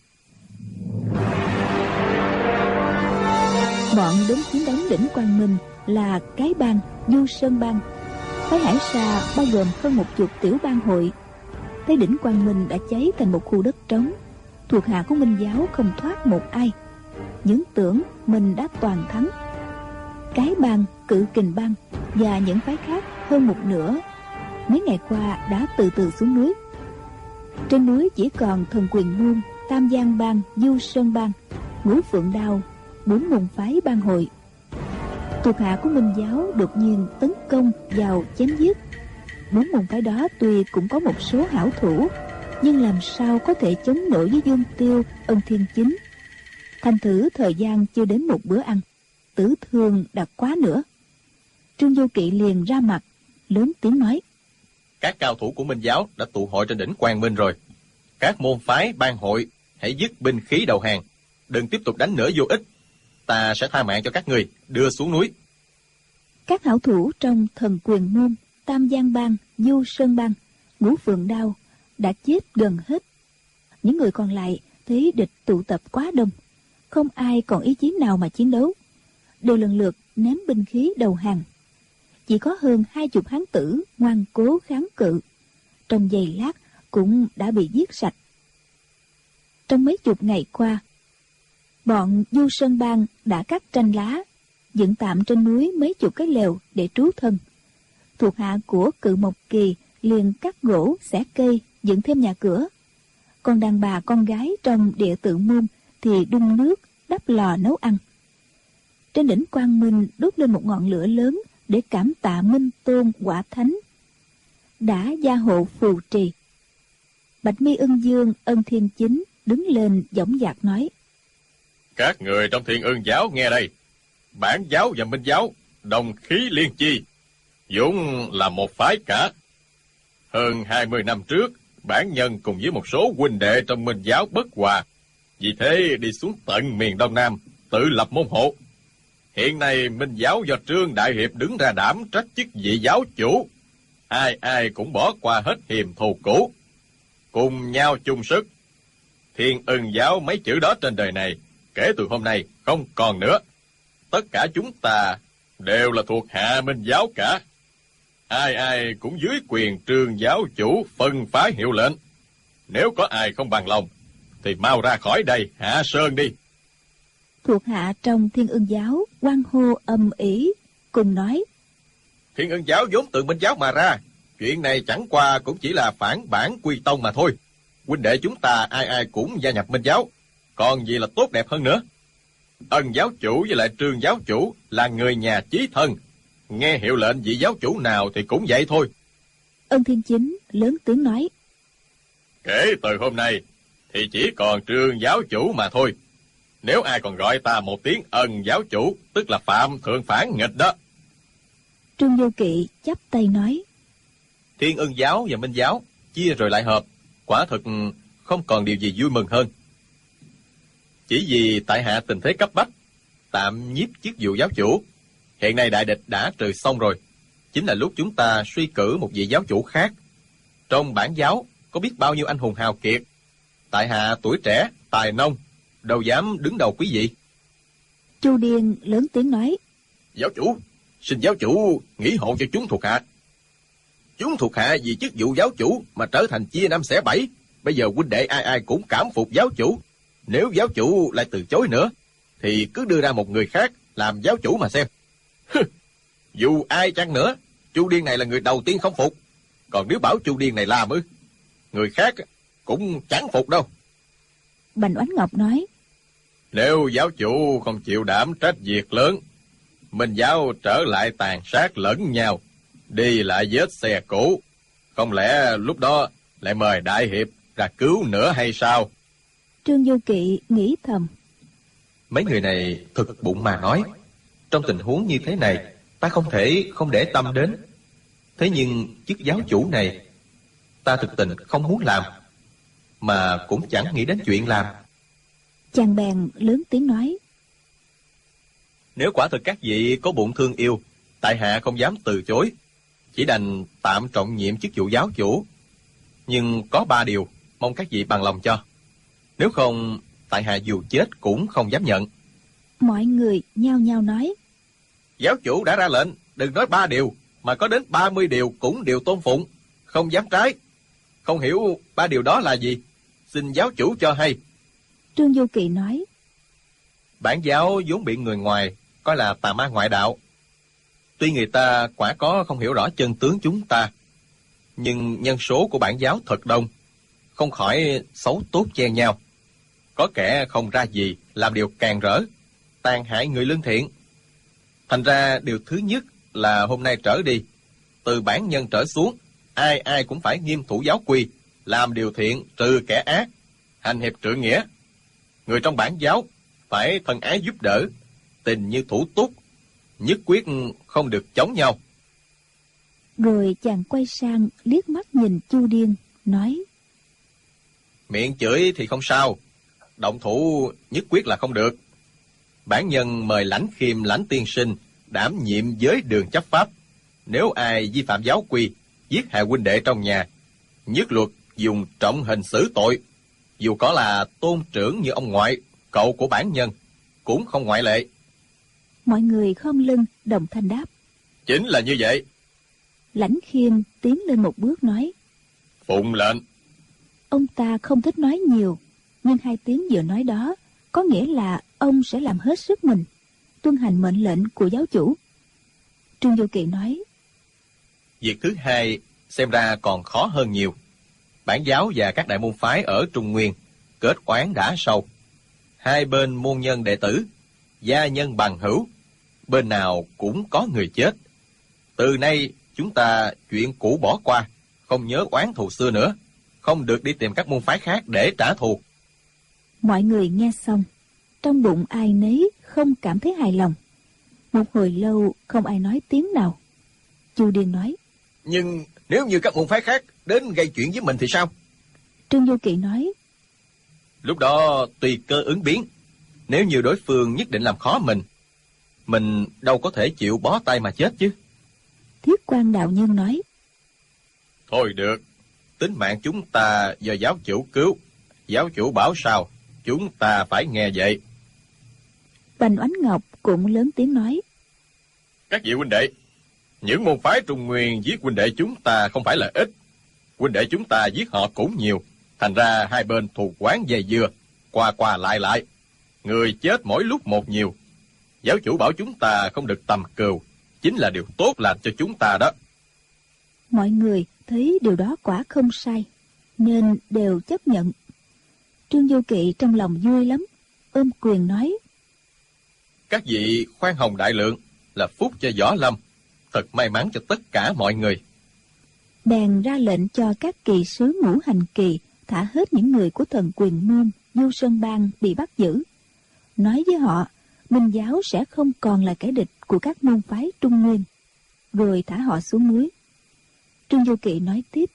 Bọn đến chiến đấu đỉnh Quang Minh là Cái Bang, Du Sơn Bang. Phái Hải Sa bao gồm hơn 10 tiểu bang hội. Thấy đỉnh Quang Minh đã cháy thành một khu đất trống, thuộc hạ của Minh giáo không thoát một ai, những tưởng mình đã toàn thắng. Cái Bang, Cự Kình Bang và những phái khác hơn một nửa mấy ngày qua đã từ từ xuống núi. Trên núi chỉ còn Thần Quyền Môn, Tam Giang Bang, Du Sơn Bang, Ngũ Phượng Đao, 4 môn phái bang hội. Thuộc hạ của Minh giáo đột nhiên tấn công vào chém giết. 4 môn phái đó tuy cũng có một số hảo thủ, nhưng làm sao có thể chống nổi với Dương Tiêu, Ân Thiên Chính. Thành thử thời gian chưa đến một bữa ăn, tử thương đã quá nữa. Trương Vô Kỵ liền ra mặt, lớn tiếng nói: Các cao thủ của Minh giáo đã tụ hội trên đỉnh Quang Minh rồi. Các môn phái ban hội hãy dứt binh khí đầu hàng, đừng tiếp tục đánh nữa vô ích. Ta sẽ tha mạng cho các người, đưa xuống núi. Các hảo thủ trong Thần Quyền Môn, Tam Giang Bang, Du Sơn Bang, Ngũ Phượng Đao đã chết gần hết. Những người còn lại thấy địch tụ tập quá đông, không ai còn ý chí nào mà chiến đấu, đều lần lượt ném binh khí đầu hàng. Chỉ có hơn 20 hán tử ngoan cố kháng cự, trong giây lát cũng đã bị giết sạch. Trong mấy chục ngày qua, bọn Du Sơn Bang đã cắt tranh lá, dựng tạm trên núi mấy chục cái lều để trú thân. Thuộc hạ của Cự Mộc Kỳ liền cắt gỗ, xẻ cây, dựng thêm nhà cửa. Còn đàn bà con gái trong Địa Tự Môn thì đun nước, đắp lò nấu ăn. Trên đỉnh Quang Minh đốt lên một ngọn lửa lớn để cảm tạ Minh Tôn Quả Thánh đã gia hộ phù trì. Bạch Mi Ưng Dương, Ân Thiên Chính đứng lên dõng dạc nói: Các người trong Thiên Ưng giáo nghe đây, Bản giáo và Minh giáo đồng khí liên chi, vốn là một phái cả. Hơn 20 năm trước, bản nhân cùng với một số huynh đệ trong Minh giáo bất hòa, vì thế đi xuống tận miền Đông Nam tự lập môn hộ. Hiện nay Minh giáo do Trương Đại Hiệp đứng ra đảm trách chức vị giáo chủ, ai ai cũng bỏ qua hết hiềm thù cũ, cùng nhau chung sức. Thiên Ưng giáo mấy chữ đó trên đời này kể từ hôm nay không còn nữa. Tất cả chúng ta đều là thuộc hạ Minh giáo cả, ai ai cũng dưới quyền Trương giáo chủ phân phái hiệu lệnh. Nếu có ai không bằng lòng thì mau ra khỏi đây hạ sơn đi. Thuộc hạ trong Thiên Ưng giáo hoan hô âm ỉ, cùng nói: Thiên Ưng giáo vốn từ Minh giáo mà ra, chuyện này chẳng qua cũng chỉ là phản bản quy tông mà thôi. Huynh đệ chúng ta ai ai cũng gia nhập Minh giáo, còn gì là tốt đẹp hơn nữa. Ân giáo chủ với lại Trương giáo chủ là người nhà chí thân, nghe hiệu lệnh vị giáo chủ nào thì cũng vậy thôi. Ân Thiên Chính lớn tiếng nói: Kể từ hôm nay thì chỉ còn Trương giáo chủ mà thôi. Nếu ai còn gọi ta một tiếng Ân giáo chủ, tức là phạm thượng phản nghịch đó. Trương Vô Kỵ chắp tay nói: Thiên Ưng giáo và Minh giáo chia rồi lại hợp, quả thực không còn điều gì vui mừng hơn. Chỉ vì tại hạ tình thế cấp bách, tạm nhiếp chức vụ giáo chủ. Hiện nay đại địch đã trừ xong rồi, chính là lúc chúng ta suy cử một vị giáo chủ khác. Trong bản giáo có biết bao nhiêu anh hùng hào kiệt, tại hạ tuổi trẻ, tài nông, đâu dám đứng đầu quý vị. Chu Điên lớn tiếng nói: Giáo chủ, xin giáo chủ nghĩ hộ cho chúng thuộc hạ. Chúng thuộc hạ vì chức vụ giáo chủ mà trở thành chia năm xẻ bảy. Bây giờ huynh đệ ai ai cũng cảm phục giáo chủ. Nếu giáo chủ lại từ chối nữa thì cứ đưa ra một người khác làm giáo chủ mà xem. Dù ai chăng nữa, Chu Điên này là người đầu tiên không phục. Còn nếu bảo Chu Điên này làm người khác cũng chẳng phục đâu. Bành Oánh Ngọc nói: Nếu giáo chủ không chịu đảm trách việc lớn, Minh giáo trở lại tàn sát lẫn nhau, đi lại vết xe cũ, không lẽ lúc đó lại mời Đại Hiệp ra cứu nữa hay sao? Trương Vô Kỵ nghĩ thầm: Mấy người này thực bụng mà nói, trong tình huống như thế này ta không thể không để tâm đến. Thế nhưng chức giáo chủ này ta thực tình không muốn làm, mà cũng chẳng nghĩ đến chuyện làm. Chàng bèn lớn tiếng nói: Nếu quả thực các vị có bụng thương yêu, Tại hạ không dám từ chối, chỉ đành tạm trọng nhiệm chức vụ giáo chủ. Nhưng có 3 điều mong các vị bằng lòng cho. Nếu không, tại hạ dù chết cũng không dám nhận. Mọi người nhao nhao nói. Giáo chủ đã ra lệnh, đừng nói 3 điều, mà có đến 30 điều cũng đều tôn phụng, không dám trái. Không hiểu 3 điều đó là gì? Xin giáo chủ cho hay. Trương Du Kỳ nói. Bản giáo vốn bị người ngoài coi là tà ma ngoại đạo. Tuy người ta quả có không hiểu rõ chân tướng chúng ta, nhưng nhân số của bản giáo thật đông, không khỏi xấu tốt chen nhau. Có kẻ không ra gì làm điều càng rỡ, tàn hại người lương thiện. Thành ra điều thứ nhất là hôm nay trở đi, từ bản nhân trở xuống, ai ai cũng phải nghiêm thủ giáo quy, làm điều thiện trừ kẻ ác, hành hiệp trượng nghĩa. Người trong bản giáo phải thân ái giúp đỡ, tình như thủ túc, nhất quyết không được chống nhau. Rồi chàng quay sang liếc mắt nhìn Chu Điên, nói. Miệng chửi thì không sao, động thủ nhất quyết là không được. Bản nhân mời Lãnh Khiêm Lãnh tiên sinh đảm nhiệm giới đường chấp pháp. Nếu ai vi phạm giáo quy, giết hại huynh đệ trong nhà, nhất luật dùng trọng hình xử tội. Dù có là tôn trưởng như ông ngoại, cậu của bản nhân, cũng không ngoại lệ. Mọi người khom lưng đồng thanh đáp. Chính là như vậy. Lãnh Khiêm tiến lên một bước nói. Phụng lệnh. Ông ta không thích nói nhiều, nhưng 2 tiếng vừa nói đó có nghĩa là ông sẽ làm hết sức mình, tuân hành mệnh lệnh của giáo chủ. Trương Du Kỳ nói. Việc thứ hai xem ra còn khó hơn nhiều. Bản giáo và các đại môn phái ở Trung Nguyên kết oán đã sâu. 2 bên môn nhân đệ tử, gia nhân bằng hữu, bên nào cũng có người chết. Từ nay chúng ta chuyện cũ bỏ qua, không nhớ oán thù xưa nữa, không được đi tìm các môn phái khác để trả thù. Mọi người nghe xong, trong bụng ai nấy không cảm thấy hài lòng. Một hồi lâu không ai nói tiếng nào. Chu Điên nói. Nhưng nếu như các môn phái khác đến gây chuyện với mình thì sao? Trương Du Kỳ nói. Lúc đó tùy cơ ứng biến. Nếu như đối phương nhất định làm khó mình đâu có thể chịu bó tay mà chết chứ. Thiết Quan đạo nhân nói. Thôi được, tính mạng chúng ta do giáo chủ cứu. Giáo chủ bảo sao, chúng ta phải nghe vậy. Bành Oánh Ngọc cũng lớn tiếng nói. Các vị huynh đệ, những môn phái Trung Nguyên giết huynh đệ chúng ta không phải là ít. Huynh đệ chúng ta giết họ cũng nhiều. Thành ra 2 bên thù oán dây dưa, qua lại. Người chết mỗi lúc một nhiều. Giáo chủ bảo chúng ta không được tầm cừu, chính là điều tốt lành cho chúng ta đó. Mọi người thấy điều đó quả không sai, nên đều chấp nhận. Trương Du Kỵ trong lòng vui lắm, ôm quyền nói. Các vị khoan hồng đại lượng, là phúc cho Võ Lâm, thật may mắn cho tất cả mọi người. Bèn ra lệnh cho các kỳ sứ Ngũ Hành Kỳ thả hết những người của Thần Quyền Môn, Du Sơn Bang bị bắt giữ. Nói với họ, Minh giáo sẽ không còn là kẻ địch của các môn phái Trung Nguyên. Rồi thả họ xuống núi. Trương Du Kỵ nói tiếp.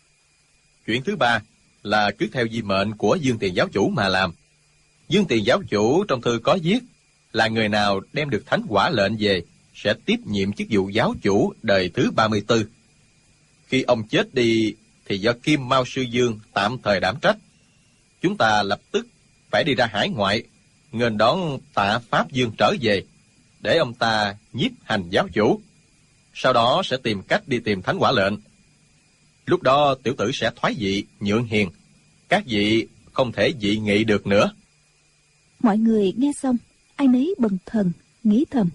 Chuyện thứ 3 là cứ theo di mệnh của Dương Tiền giáo chủ mà làm. Dương Tiền giáo chủ trong thư có viết là người nào đem được thánh quả lệnh về sẽ tiếp nhiệm chức vụ giáo chủ đời thứ 34. Khi ông chết đi thì do Kim Mao Sư Dương tạm thời đảm trách. Chúng ta lập tức phải đi ra hải ngoại, nghênh đón Tạ Pháp Dương trở về, để ông ta nhiếp hành giáo chủ. Sau đó sẽ tìm cách đi tìm thánh quả lệnh. Lúc đó tiểu tử sẽ thoái vị, nhượng hiền. Các vị không thể dị nghị được nữa. Mọi người nghe xong, ai nấy bần thần, nghĩ thầm.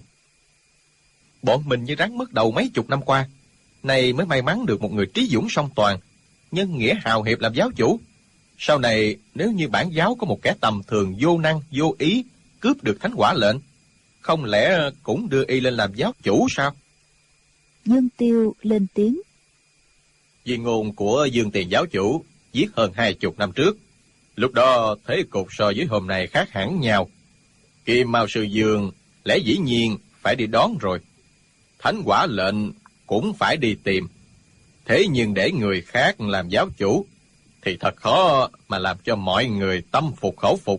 Bọn mình như rắn mất đầu mấy chục năm qua, nay mới may mắn được một người trí dũng song toàn, nhân nghĩa hào hiệp làm giáo chủ. Sau này nếu như bản giáo có một kẻ tầm thường vô năng, vô ý, cướp được thánh quả lệnh, không lẽ cũng đưa y lên làm giáo chủ sao? Dương Tiêu lên tiếng. Di ngôn của Dương Tiền giáo chủ viết hơn 20 năm trước. Lúc đó thế cục so với hôm nay khác hẳn nhau. Kim Mao Sư Dương lẽ dĩ nhiên phải đi đón rồi. Thánh quả lệnh cũng phải đi tìm. Thế nhưng để người khác làm giáo chủ thì thật khó mà làm cho mọi người tâm phục khẩu phục.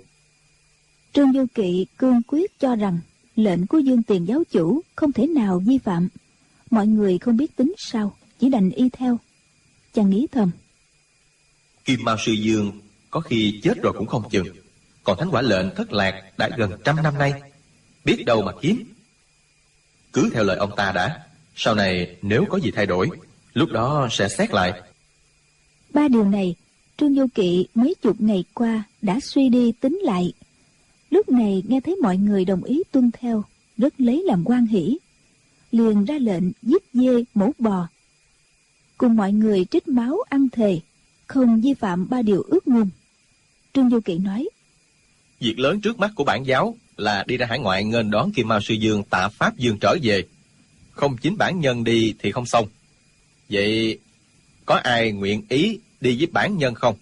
Trương Du Kỵ cương quyết cho rằng lệnh của Dương Tiền giáo chủ không thể nào vi phạm, Mọi người không biết tính sao, chỉ đành y theo. Chàng nghĩ thầm: Kim Mao Sư Dương có khi chết rồi cũng không chừng. Còn thánh quả lệnh thất lạc đã gần 100 năm nay, biết đâu mà kiếm. Cứ theo lời ông ta đã, sau này nếu có gì thay đổi, lúc đó sẽ xét lại. 3 điều này Trương Vô Kỵ mấy chục ngày qua đã suy đi tính lại. Lúc này nghe thấy mọi người đồng ý tuân theo, rất lấy làm hoan hỉ, liền ra lệnh giết dê mổ bò, cùng mọi người trích máu ăn thề, không vi phạm 3 điều ước ngôn. Trương Vô Kỵ nói: Việc lớn trước mắt của bản giáo là đi ra hải ngoại nghênh đón Kim Mao Sư Dương Tạ Pháp Dương trở về. Không chính bản nhân đi thì không xong. Vậy có ai nguyện ý đi với bản nhân không?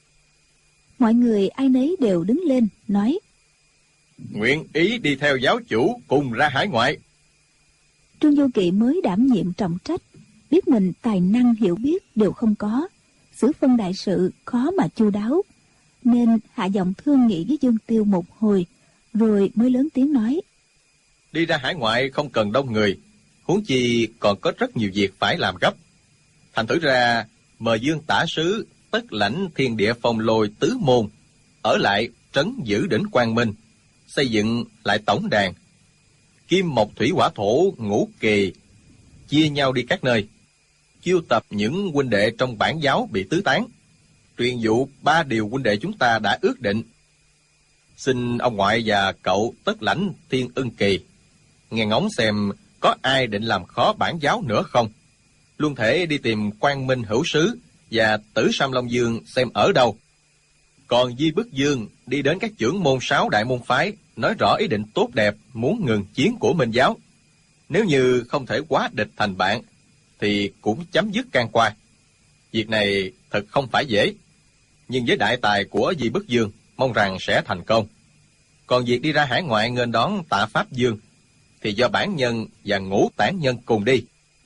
Mọi người ai nấy đều đứng lên nói: Nguyện ý đi theo giáo chủ cùng ra hải ngoại. Trương Vô Kỵ mới đảm nhiệm trọng trách, biết mình tài năng hiểu biết đều không có, xử phân đại sự khó mà chu đáo, nên hạ giọng thương nghị với Dương Tiêu một hồi, rồi mới lớn tiếng nói: Đi ra hải ngoại không cần đông người, huống chi còn có rất nhiều việc phải làm gấp. Thành thử ra mời Dương Tả Sứ tất lãnh Thiên Địa Phong Lôi tứ môn, ở lại trấn giữ đỉnh Quang Minh, xây dựng lại tổng đàn. Kim Mộc Thủy Hỏa Thổ ngũ kỳ chia nhau đi các nơi, chiêu tập những huynh đệ trong bản giáo bị tứ tán, truyền dụ 3 điều huynh đệ chúng ta đã ước định. Xin ông ngoại và cậu tất lãnh Thiên Ưng Kỳ nghe ngóng xem có ai định làm khó bản giáo nữa không. Luôn thể đi tìm Quang Minh Hữu Sứ và Tử Sam Long Dương xem ở đâu. Còn Di Bức Dương đi đến các trưởng môn 6 đại môn phái, nói rõ ý định tốt đẹp muốn ngừng chiến của Minh giáo. Nếu như không thể quá địch thành bạn thì cũng chấm dứt can qua. Việc này thật không phải dễ, nhưng với đại tài của Di Bức Dương mong rằng sẽ thành công. Còn việc đi ra hải ngoại nghênh đón Tạ Pháp Dương thì do bản nhân và Ngũ Tản Nhân cùng đi.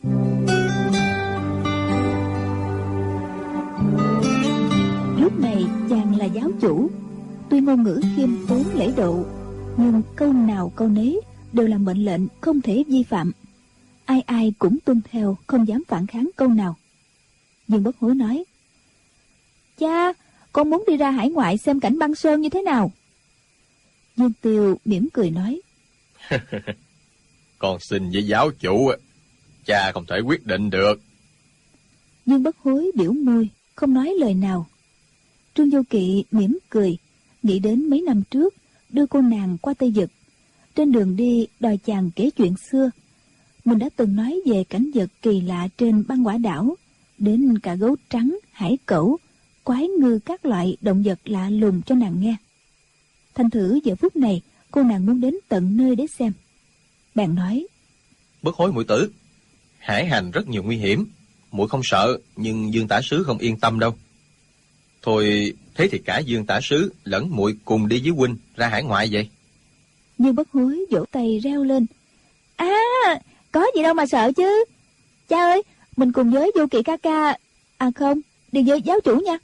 Lúc này chàng là giáo chủ, tuy ngôn ngữ khiêm tốn lễ độ, nhưng câu nào câu nấy đều là mệnh lệnh không thể vi phạm. Ai ai cũng tuân theo, không dám phản kháng câu nào. Dương Bất Hối nói: Cha, con muốn đi ra hải ngoại xem cảnh băng sơn như thế nào. Dương Tiêu mỉm cười nói: Con xin với giáo chủ, cha không thể quyết định được. Dương Bất Hối biểu môi, không nói lời nào. Trương Vô Kỵ mỉm cười, nghĩ đến mấy năm trước đưa cô nàng qua Tây Dực, trên đường đi đòi chàng kể chuyện xưa. Mình đã từng nói về cảnh vật kỳ lạ trên băng quả đảo, đến cả gấu trắng, hải cẩu, quái ngư các loại động vật lạ lùng cho nàng nghe. Thành thử giờ phút này cô nàng muốn đến tận nơi để xem. Bạn nói: Bất Hối muội tử, hải hành rất nhiều nguy hiểm, muội không sợ, nhưng Dương Tả Sứ không yên tâm đâu. Thôi thế thì cả Dương Tả Sứ lẫn muội cùng đi với huynh ra hải ngoại vậy. Dương Bất Hối vỗ tay reo lên: Có gì đâu mà sợ chứ. Cha ơi, mình cùng với Vô Kỵ ca ca, không, đi với giáo chủ nha.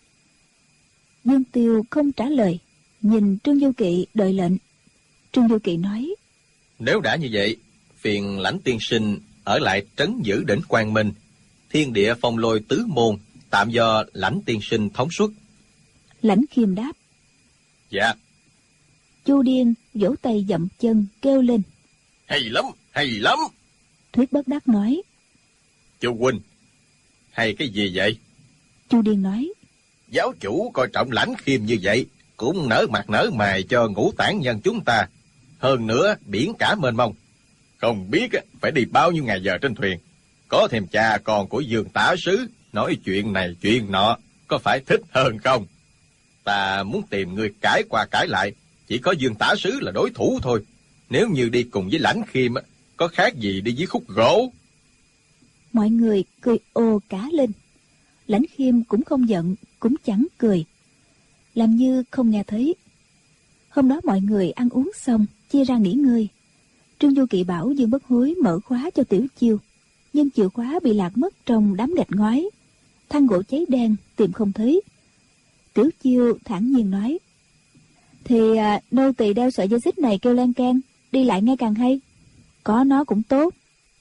Dương Tiêu không trả lời, nhìn Trương Vô Kỵ đợi lệnh. Trương Vô Kỵ nói: Nếu đã như vậy, phiền Lãnh tiên sinh ở lại trấn giữ đỉnh Quang Minh, Thiên Địa Phong Lôi tứ môn tạm do Lãnh tiên sinh thống suất. Lãnh Khiêm đáp: Dạ. Chu Điên vỗ tay dậm chân kêu lên: Hay lắm, hay lắm. Thuyết Bất Đắc nói: Chu huynh, hay cái gì vậy? Chu Điên nói: Giáo chủ coi trọng Lãnh Khiêm như vậy, cũng nở mặt nở mày cho Ngũ Tản Nhân chúng ta. Hơn nữa biển cả mênh mông, không biết phải đi bao nhiêu ngày giờ trên thuyền. Có thêm cha con của Dương Tả Sứ nói chuyện này chuyện nọ, có phải thích hơn không? Ta muốn tìm người cãi qua cãi lại, chỉ có Dương Tả Sứ là đối thủ thôi. Nếu như đi cùng với Lãnh Khiêm, có khác gì đi với khúc gỗ. Mọi người cười ồ cả lên. Lãnh Khiêm cũng không giận, cũng chẳng cười, làm như không nghe thấy. Hôm đó mọi người ăn uống xong, chia ra nghỉ ngơi. Trương Vô Kỵ bảo Dương Bất Hối mở khóa cho Tiểu Chiêu, nhưng chìa khóa bị lạc mất trong đám gạch ngói. Than gỗ cháy đen tìm không thấy. Tiểu Chiêu thản nhiên nói: Thì nô tỳ đeo sợi dây xích này kêu len keng, đi lại nghe càng hay. Có nó cũng tốt.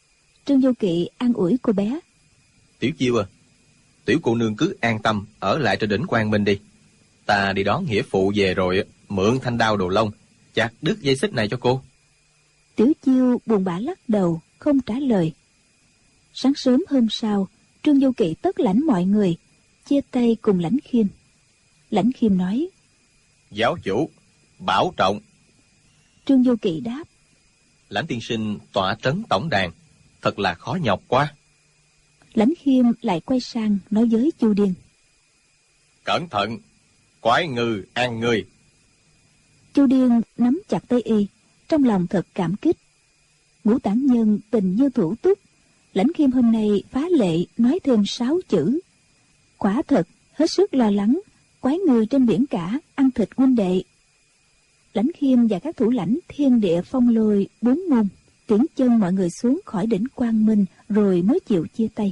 Trương Du Kỵ an ủi cô bé. Tiểu Chiêu à, tiểu cô nương cứ an tâm ở lại trên đỉnh Quang Minh đi. Ta đi đón nghĩa phụ về rồi mượn thanh đao Đồ Long chặt đứt dây xích này cho cô. Tiểu Chiêu buồn bã lắc đầu, không trả lời. Sáng sớm hôm sau, Trương Du Kỵ tất lãnh mọi người, chia tay cùng Lãnh Khiêm. Lãnh Khiêm nói: Giáo chủ, bảo trọng. Trương Du Kỵ đáp: Lãnh tiên sinh tọa trấn tổng đàn, thật là khó nhọc quá. Lãnh Khiêm lại quay sang nói với Chu Điên: Cẩn thận, quái ngư ăn ngươi. Chu Điên nắm chặt tay y, trong lòng thật cảm kích. Ngũ Tản Nhân tình như thủ túc, Lãnh Khiêm hôm nay phá lệ nói thêm 6 chữ. Quả thật hết sức lo lắng quái ngư trên biển cả ăn thịt huynh đệ. Lãnh Khiêm và các thủ lãnh Thiên Địa Phong Lôi 4 môn tiễn chân mọi người xuống khỏi đỉnh Quang Minh rồi mới chịu chia tay.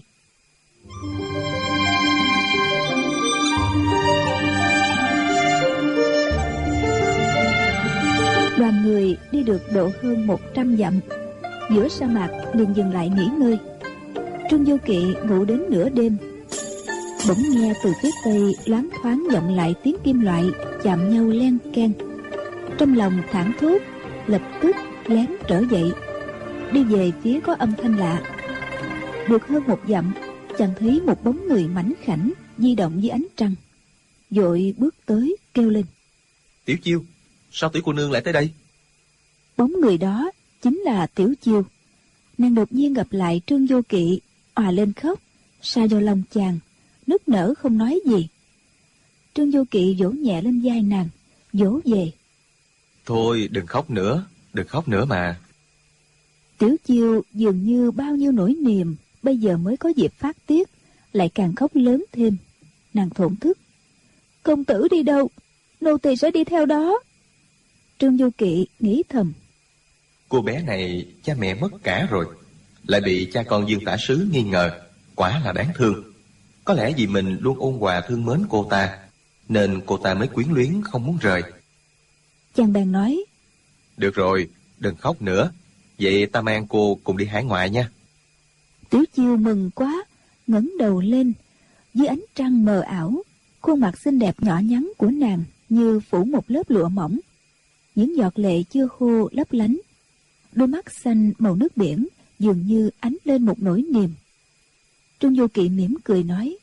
Đoàn người đi được độ hơn 100 dặm, giữa sa mạc liền dừng lại nghỉ ngơi. Trương Du Kỵ ngủ đến nửa đêm, bỗng nghe từ phía tây loáng thoáng vọng lại tiếng kim loại chạm nhau len keng. Trong lòng thảng thốt, lập tức lén trở dậy, đi về phía có âm thanh lạ. Được hơn 1 dặm, chàng thấy một bóng người mảnh khảnh di động dưới ánh trăng, vội bước tới kêu lên: Tiểu Chiêu, sao tiểu cô nương lại tới đây? Bóng người đó chính là Tiểu Chiêu. Nàng đột nhiên gặp lại Trương Du Kỵ, òa lên khóc, sa vào lòng chàng, nức nở không nói gì. Trương Du Kỵ vỗ nhẹ lên vai nàng, dỗ về: Thôi đừng khóc nữa mà. Tiểu Chiêu dường như bao nhiêu nỗi niềm bây giờ mới có dịp phát tiết, lại càng khóc lớn thêm. Nàng thổn thức: Công tử đi đâu, nô tỳ sẽ đi theo đó. Trương Du Kỵ nghĩ thầm: Cô bé này cha mẹ mất cả rồi, lại bị cha con Dương Tả Sứ nghi ngờ, quả là đáng thương. Có lẽ vì mình luôn ôn hòa thương mến cô ta, nên cô ta mới quyến luyến không muốn rời. Chàng bèn nói: Được rồi, đừng khóc nữa. Vậy ta mang cô cùng đi hải ngoại nha. Tiểu Chiêu mừng quá, ngẩng đầu lên. Dưới ánh trăng mờ ảo, khuôn mặt xinh đẹp nhỏ nhắn của nàng như phủ một lớp lụa mỏng. Những giọt lệ chưa khô lấp lánh, đôi mắt xanh màu nước biển dường như ánh lên một nỗi niềm. Trương Du Kỵ mỉm cười nói: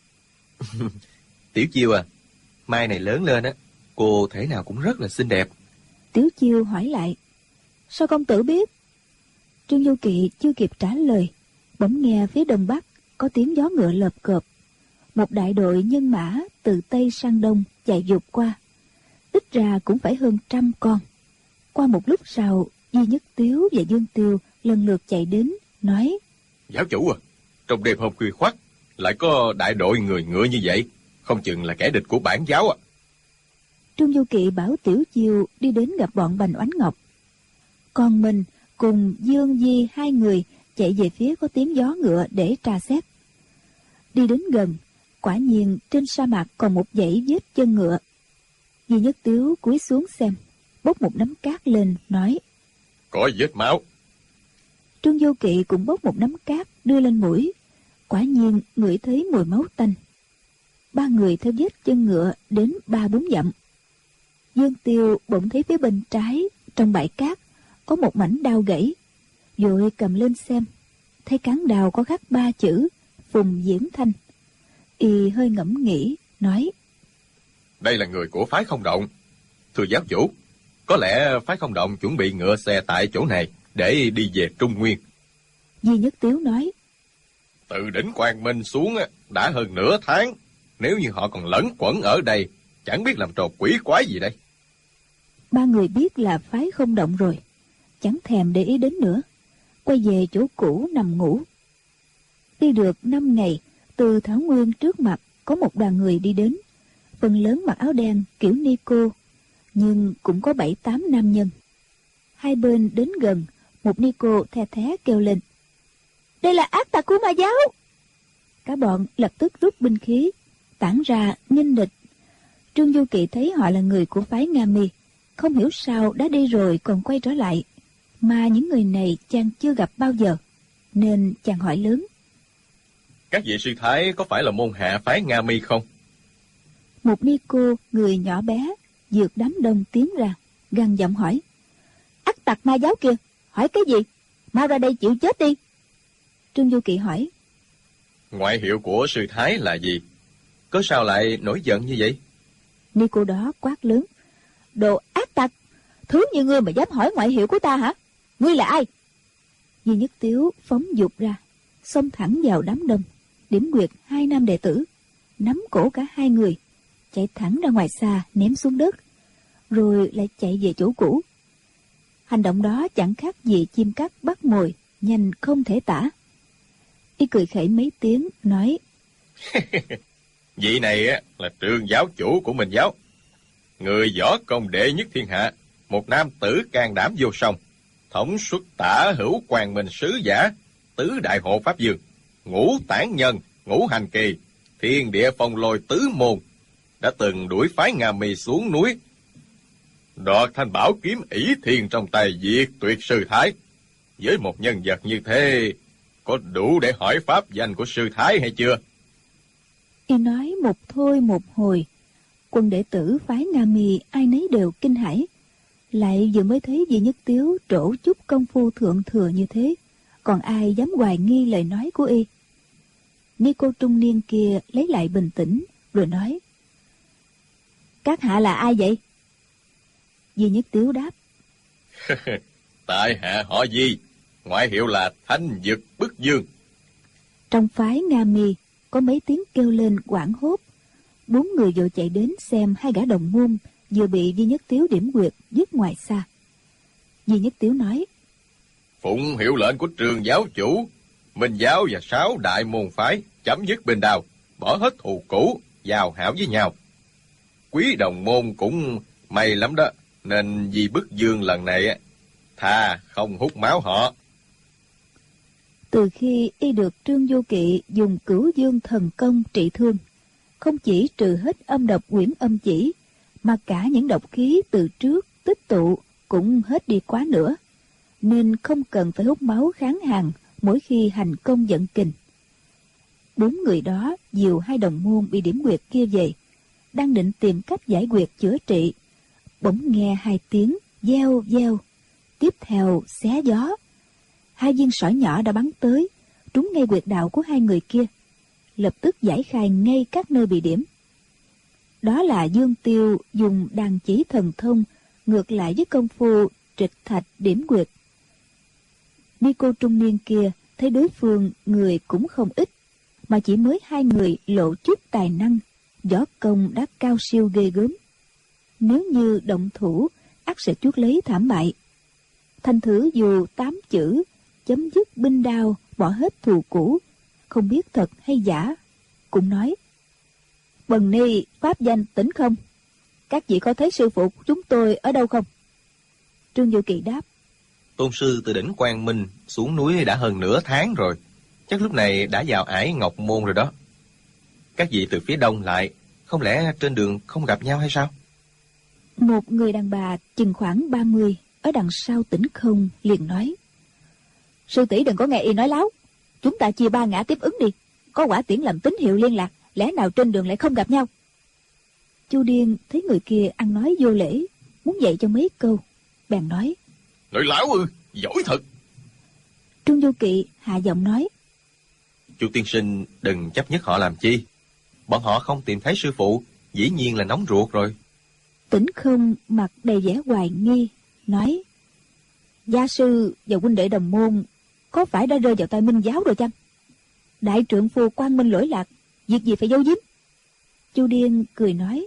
Tiểu Chiêu à, mai này lớn lên á, cô thể nào cũng rất là xinh đẹp. Tiểu Chiêu hỏi lại: Sao công tử biết? Trương Du Kỵ chưa kịp trả lời, bỗng nghe phía đông bắc có tiếng gió ngựa lợp cợp. Một đại đội nhân mã từ tây sang đông chạy vụt qua, ít ra cũng phải hơn 100 con. Qua một lúc sau, Di Nhất Tiếu và Dương Tiêu lần lượt chạy đến, nói: Giáo chủ à, trong đêm hôm khuya khoắt lại có đại đội người ngựa như vậy, không chừng là kẻ địch của bản giáo à. Trương Du Kỵ bảo Tiểu Chiêu đi đến gặp bọn Bành Oánh Ngọc, còn mình cùng Dương Di 2 người chạy về phía có tiếng gió ngựa để tra xét. Đi đến gần, quả nhiên trên sa mạc còn một dãy vết chân ngựa. Di Nhất Tiếu cúi xuống xem, bốc một nắm cát lên, nói: Có vết máu. Trương Du Kỵ cũng bốc một nắm cát đưa lên mũi, quả nhiên ngửi thấy mùi máu tanh. 3 người theo vết chân ngựa đến 3-4 dặm. Dương Tiêu bỗng thấy phía bên trái trong bãi cát có một mảnh đao gãy, vội cầm lên xem, thấy cán đao có khắc 3 chữ Phùng Diễn Thanh. Y hơi ngẫm nghĩ, nói: Đây là người của phái Không Động. Thưa giáo chủ, có lẽ phái Không Động chuẩn bị ngựa xe tại chỗ này để đi về Trung Nguyên. Di Nhất Tiếu nói: Từ đỉnh Quang Minh xuống đã hơn nửa tháng, nếu như họ còn lẫn quẩn ở đây, chẳng biết làm trò quỷ quái gì đây. 3 người biết là phái Không Động rồi, chẳng thèm để ý đến nữa, quay về chỗ cũ nằm ngủ. Đi được 5 ngày, từ thảo nguyên trước mặt có một đoàn người đi đến, phần lớn mặc áo đen kiểu ni cô, nhưng cũng có 7-8 nam nhân. Hai bên đến gần, một ni cô the thé kêu lên: Đây là ác tặc của Ma giáo. Cả bọn lập tức rút binh khí, tản ra nghênh địch. Trương Du Kỵ thấy họ là người của phái Nga Mi, không hiểu sao đã đi rồi còn quay trở lại, mà những người này chàng chưa gặp bao giờ. nên chàng hỏi lớn. Các vị sư thái có phải là môn hạ phái Nga Mi không? Một ni cô người nhỏ bé vượt đám đông tiến ra, gằn giọng hỏi. Ắt tặc ma giáo kia, hỏi cái gì? Mau ra đây chịu chết đi. Trương Du Kỵ hỏi. Ngoại hiệu của sư thái là gì? Có sao lại nổi giận như vậy? Ni cô đó quát lớn. Đồ ác tặc, thứ như ngươi mà dám hỏi ngoại hiệu của ta hả? Ngươi là ai? Di Nhất Tiếu phóng dục ra, xông thẳng vào đám đông, điểm quyệt 2 nam đệ tử, nắm cổ cả 2 người, chạy thẳng ra ngoài xa ném xuống đất, rồi lại chạy về chỗ cũ. Hành động đó chẳng khác gì chim cắt bắt mồi, nhanh không thể tả. Y cười khẩy mấy tiếng, nói. Vị này là Trường giáo chủ của Minh giáo, người võ công đệ nhất thiên hạ, một nam tử can đảm vô song, thống suất tả hữu quang minh sứ giả, tứ đại hộ pháp dương, ngũ tản nhân, ngũ hành kỳ, thiên địa phong lôi tứ môn, đã từng đuổi phái Nga Mi xuống núi, đoạt thanh bảo kiếm ỷ thiên trong tay diệt tuyệt sư thái. Với một nhân vật như thế, có đủ để hỏi pháp danh của sư thái hay chưa? Y nói một thôi một hồi, quân đệ tử phái Nga Mi ai nấy đều kinh hãi. Lại vừa mới thấy Di Nhất Tiếu trổ chút công phu thượng thừa như thế, còn ai dám hoài nghi lời nói của y. Ni cô trung niên kia lấy lại bình tĩnh, rồi nói. Các hạ là ai vậy? Di Nhất Tiếu đáp. Tại hạ họ Di, ngoại hiệu là Thanh Dực Bức Dương. Trong phái Nga Mi có mấy tiếng kêu lên hoảng hốt. 4 người vội chạy đến xem 2 gã đồng môn vừa bị Di Nhất Tiếu điểm quyệt giết ngoài xa. Di Nhất Tiếu nói. Phụng hiệu lệnh của Trường giáo chủ, Minh giáo và 6 đại môn phái chấm dứt binh đao, bỏ hết thù cũ, giao hảo với nhau. Quý đồng môn cũng may lắm đó, nên Di Bức Dương lần này thà không hút máu họ. Từ khi y được Trương Du Kỵ dùng Cửu Dương thần công trị thương, không chỉ trừ hết âm độc quyển âm chỉ, mà cả những độc khí từ trước tích tụ cũng hết đi quá nữa, nên không cần phải hút máu kháng hàn mỗi khi hành công vận kình. 4 người đó dìu 2 đồng môn bị điểm quyệt kia về, đang định tìm cách giải quyệt chữa trị, bỗng nghe 2 tiếng veo veo, tiếp theo xé gió. 2 viên sỏi nhỏ đã bắn tới, trúng ngay quyệt đạo của 2 người kia, lập tức giải khai ngay các nơi bị điểm. Đó là Dương Tiêu dùng đàn chỉ thần thông ngược lại với công phu trịch thạch điểm quyệt. Ni cô trung niên kia thấy đối phương người cũng không ít, mà chỉ mới 2 người lộ chút tài năng, võ công đã cao siêu ghê gớm. Nếu như động thủ, ắt sẽ chuốc lấy thảm bại. Thành thử dù 8 chữ chấm dứt binh đao, bỏ hết thù cũ, không biết thật hay giả, cũng nói. Bần ni pháp danh Tĩnh Không, các vị có thấy sư phụ của chúng tôi ở đâu không? Trương Du Kỵ đáp. Tôn sư từ đỉnh Quang Minh xuống núi đã hơn nửa tháng rồi, chắc lúc này đã vào ải Ngọc Môn rồi đó. Các vị từ phía đông lại, không lẽ trên đường không gặp nhau hay sao? Một người đàn bà chừng khoảng 30 ở đằng sau Tĩnh Không liền nói. Sư tỷ đừng có nghe y nói láo, chúng ta chia 3 ngã tiếp ứng đi, có quả tiễn làm tín hiệu liên lạc, lẽ nào trên đường lại không gặp nhau? Chu Điên thấy người kia ăn nói vô lễ, muốn dạy cho mấy câu, bèn nói. Nói láo ư, giỏi thật. Trương Du Kỵ hạ giọng nói. Chu tiên sinh đừng chấp nhất họ làm chi, bọn họ không tìm thấy sư phụ, dĩ nhiên là nóng ruột rồi. Tĩnh Không mặt đầy vẻ hoài nghi, nói. Gia sư và huynh đệ đồng môn có phải đã rơi vào tay Minh giáo rồi chăng? Đại trượng phu quang minh lỗi lạc, việc gì phải giấu giếm? Chu Điên cười nói.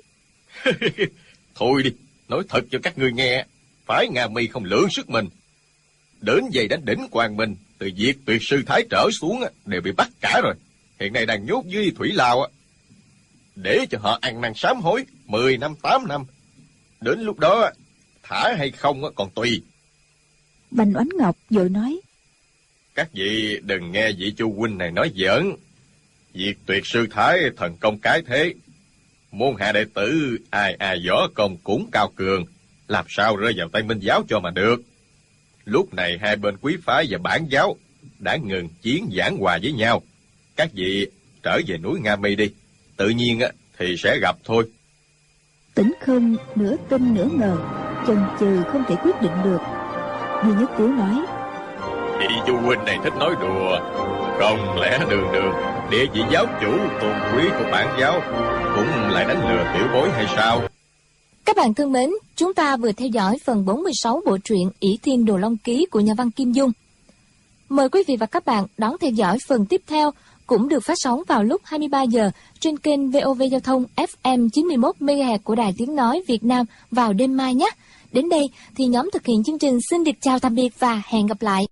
Thôi đi, nói thật cho các ngươi nghe, phái Nga Mi không lượng sức mình. Đến giày đánh đỉnh Quang Minh, từ diệt tuyệt sư thái trở xuống đều bị bắt cả rồi. Hiện nay đang nhốt dưới thủy lao. Để cho họ ăn năn sám hối 10 năm 8 năm. Đến lúc đó thả hay không còn tùy. Bành Oánh Ngọc vội nói. Các vị đừng nghe vị Chu huynh này nói giỡn. Diệt tuyệt sư thái thần công cái thế, môn hạ đệ tử ai ai võ công cũng cao cường, làm sao rơi vào tay Minh giáo cho mà được. Lúc này hai bên quý phái và bản giáo đã ngừng chiến giảng hòa với nhau. Các vị trở về núi Nga Mi đi. Tự nhiên thì sẽ gặp thôi. Tĩnh Không nửa tin nửa ngờ, chần chừ không thể quyết định được. Duy Nhất Tiếu nói: Vị chu huynh này thích nói đùa. Không lẽ đường đường địa vị giáo chủ tôn quý của bản giáo cũng lại đánh lừa tiểu bối hay sao? Các bạn thân mến, chúng ta vừa theo dõi phần 46 bộ truyện Ỷ Thiên Đồ Long Ký của nhà văn Kim Dung. Mời quý vị và các bạn đón theo dõi phần tiếp theo, cũng được phát sóng vào lúc 23 giờ trên kênh VOV Giao thông FM 91 MHz của Đài Tiếng nói Việt Nam vào đêm mai nhé. Đến đây thì nhóm thực hiện chương trình xin được chào tạm biệt và hẹn gặp lại.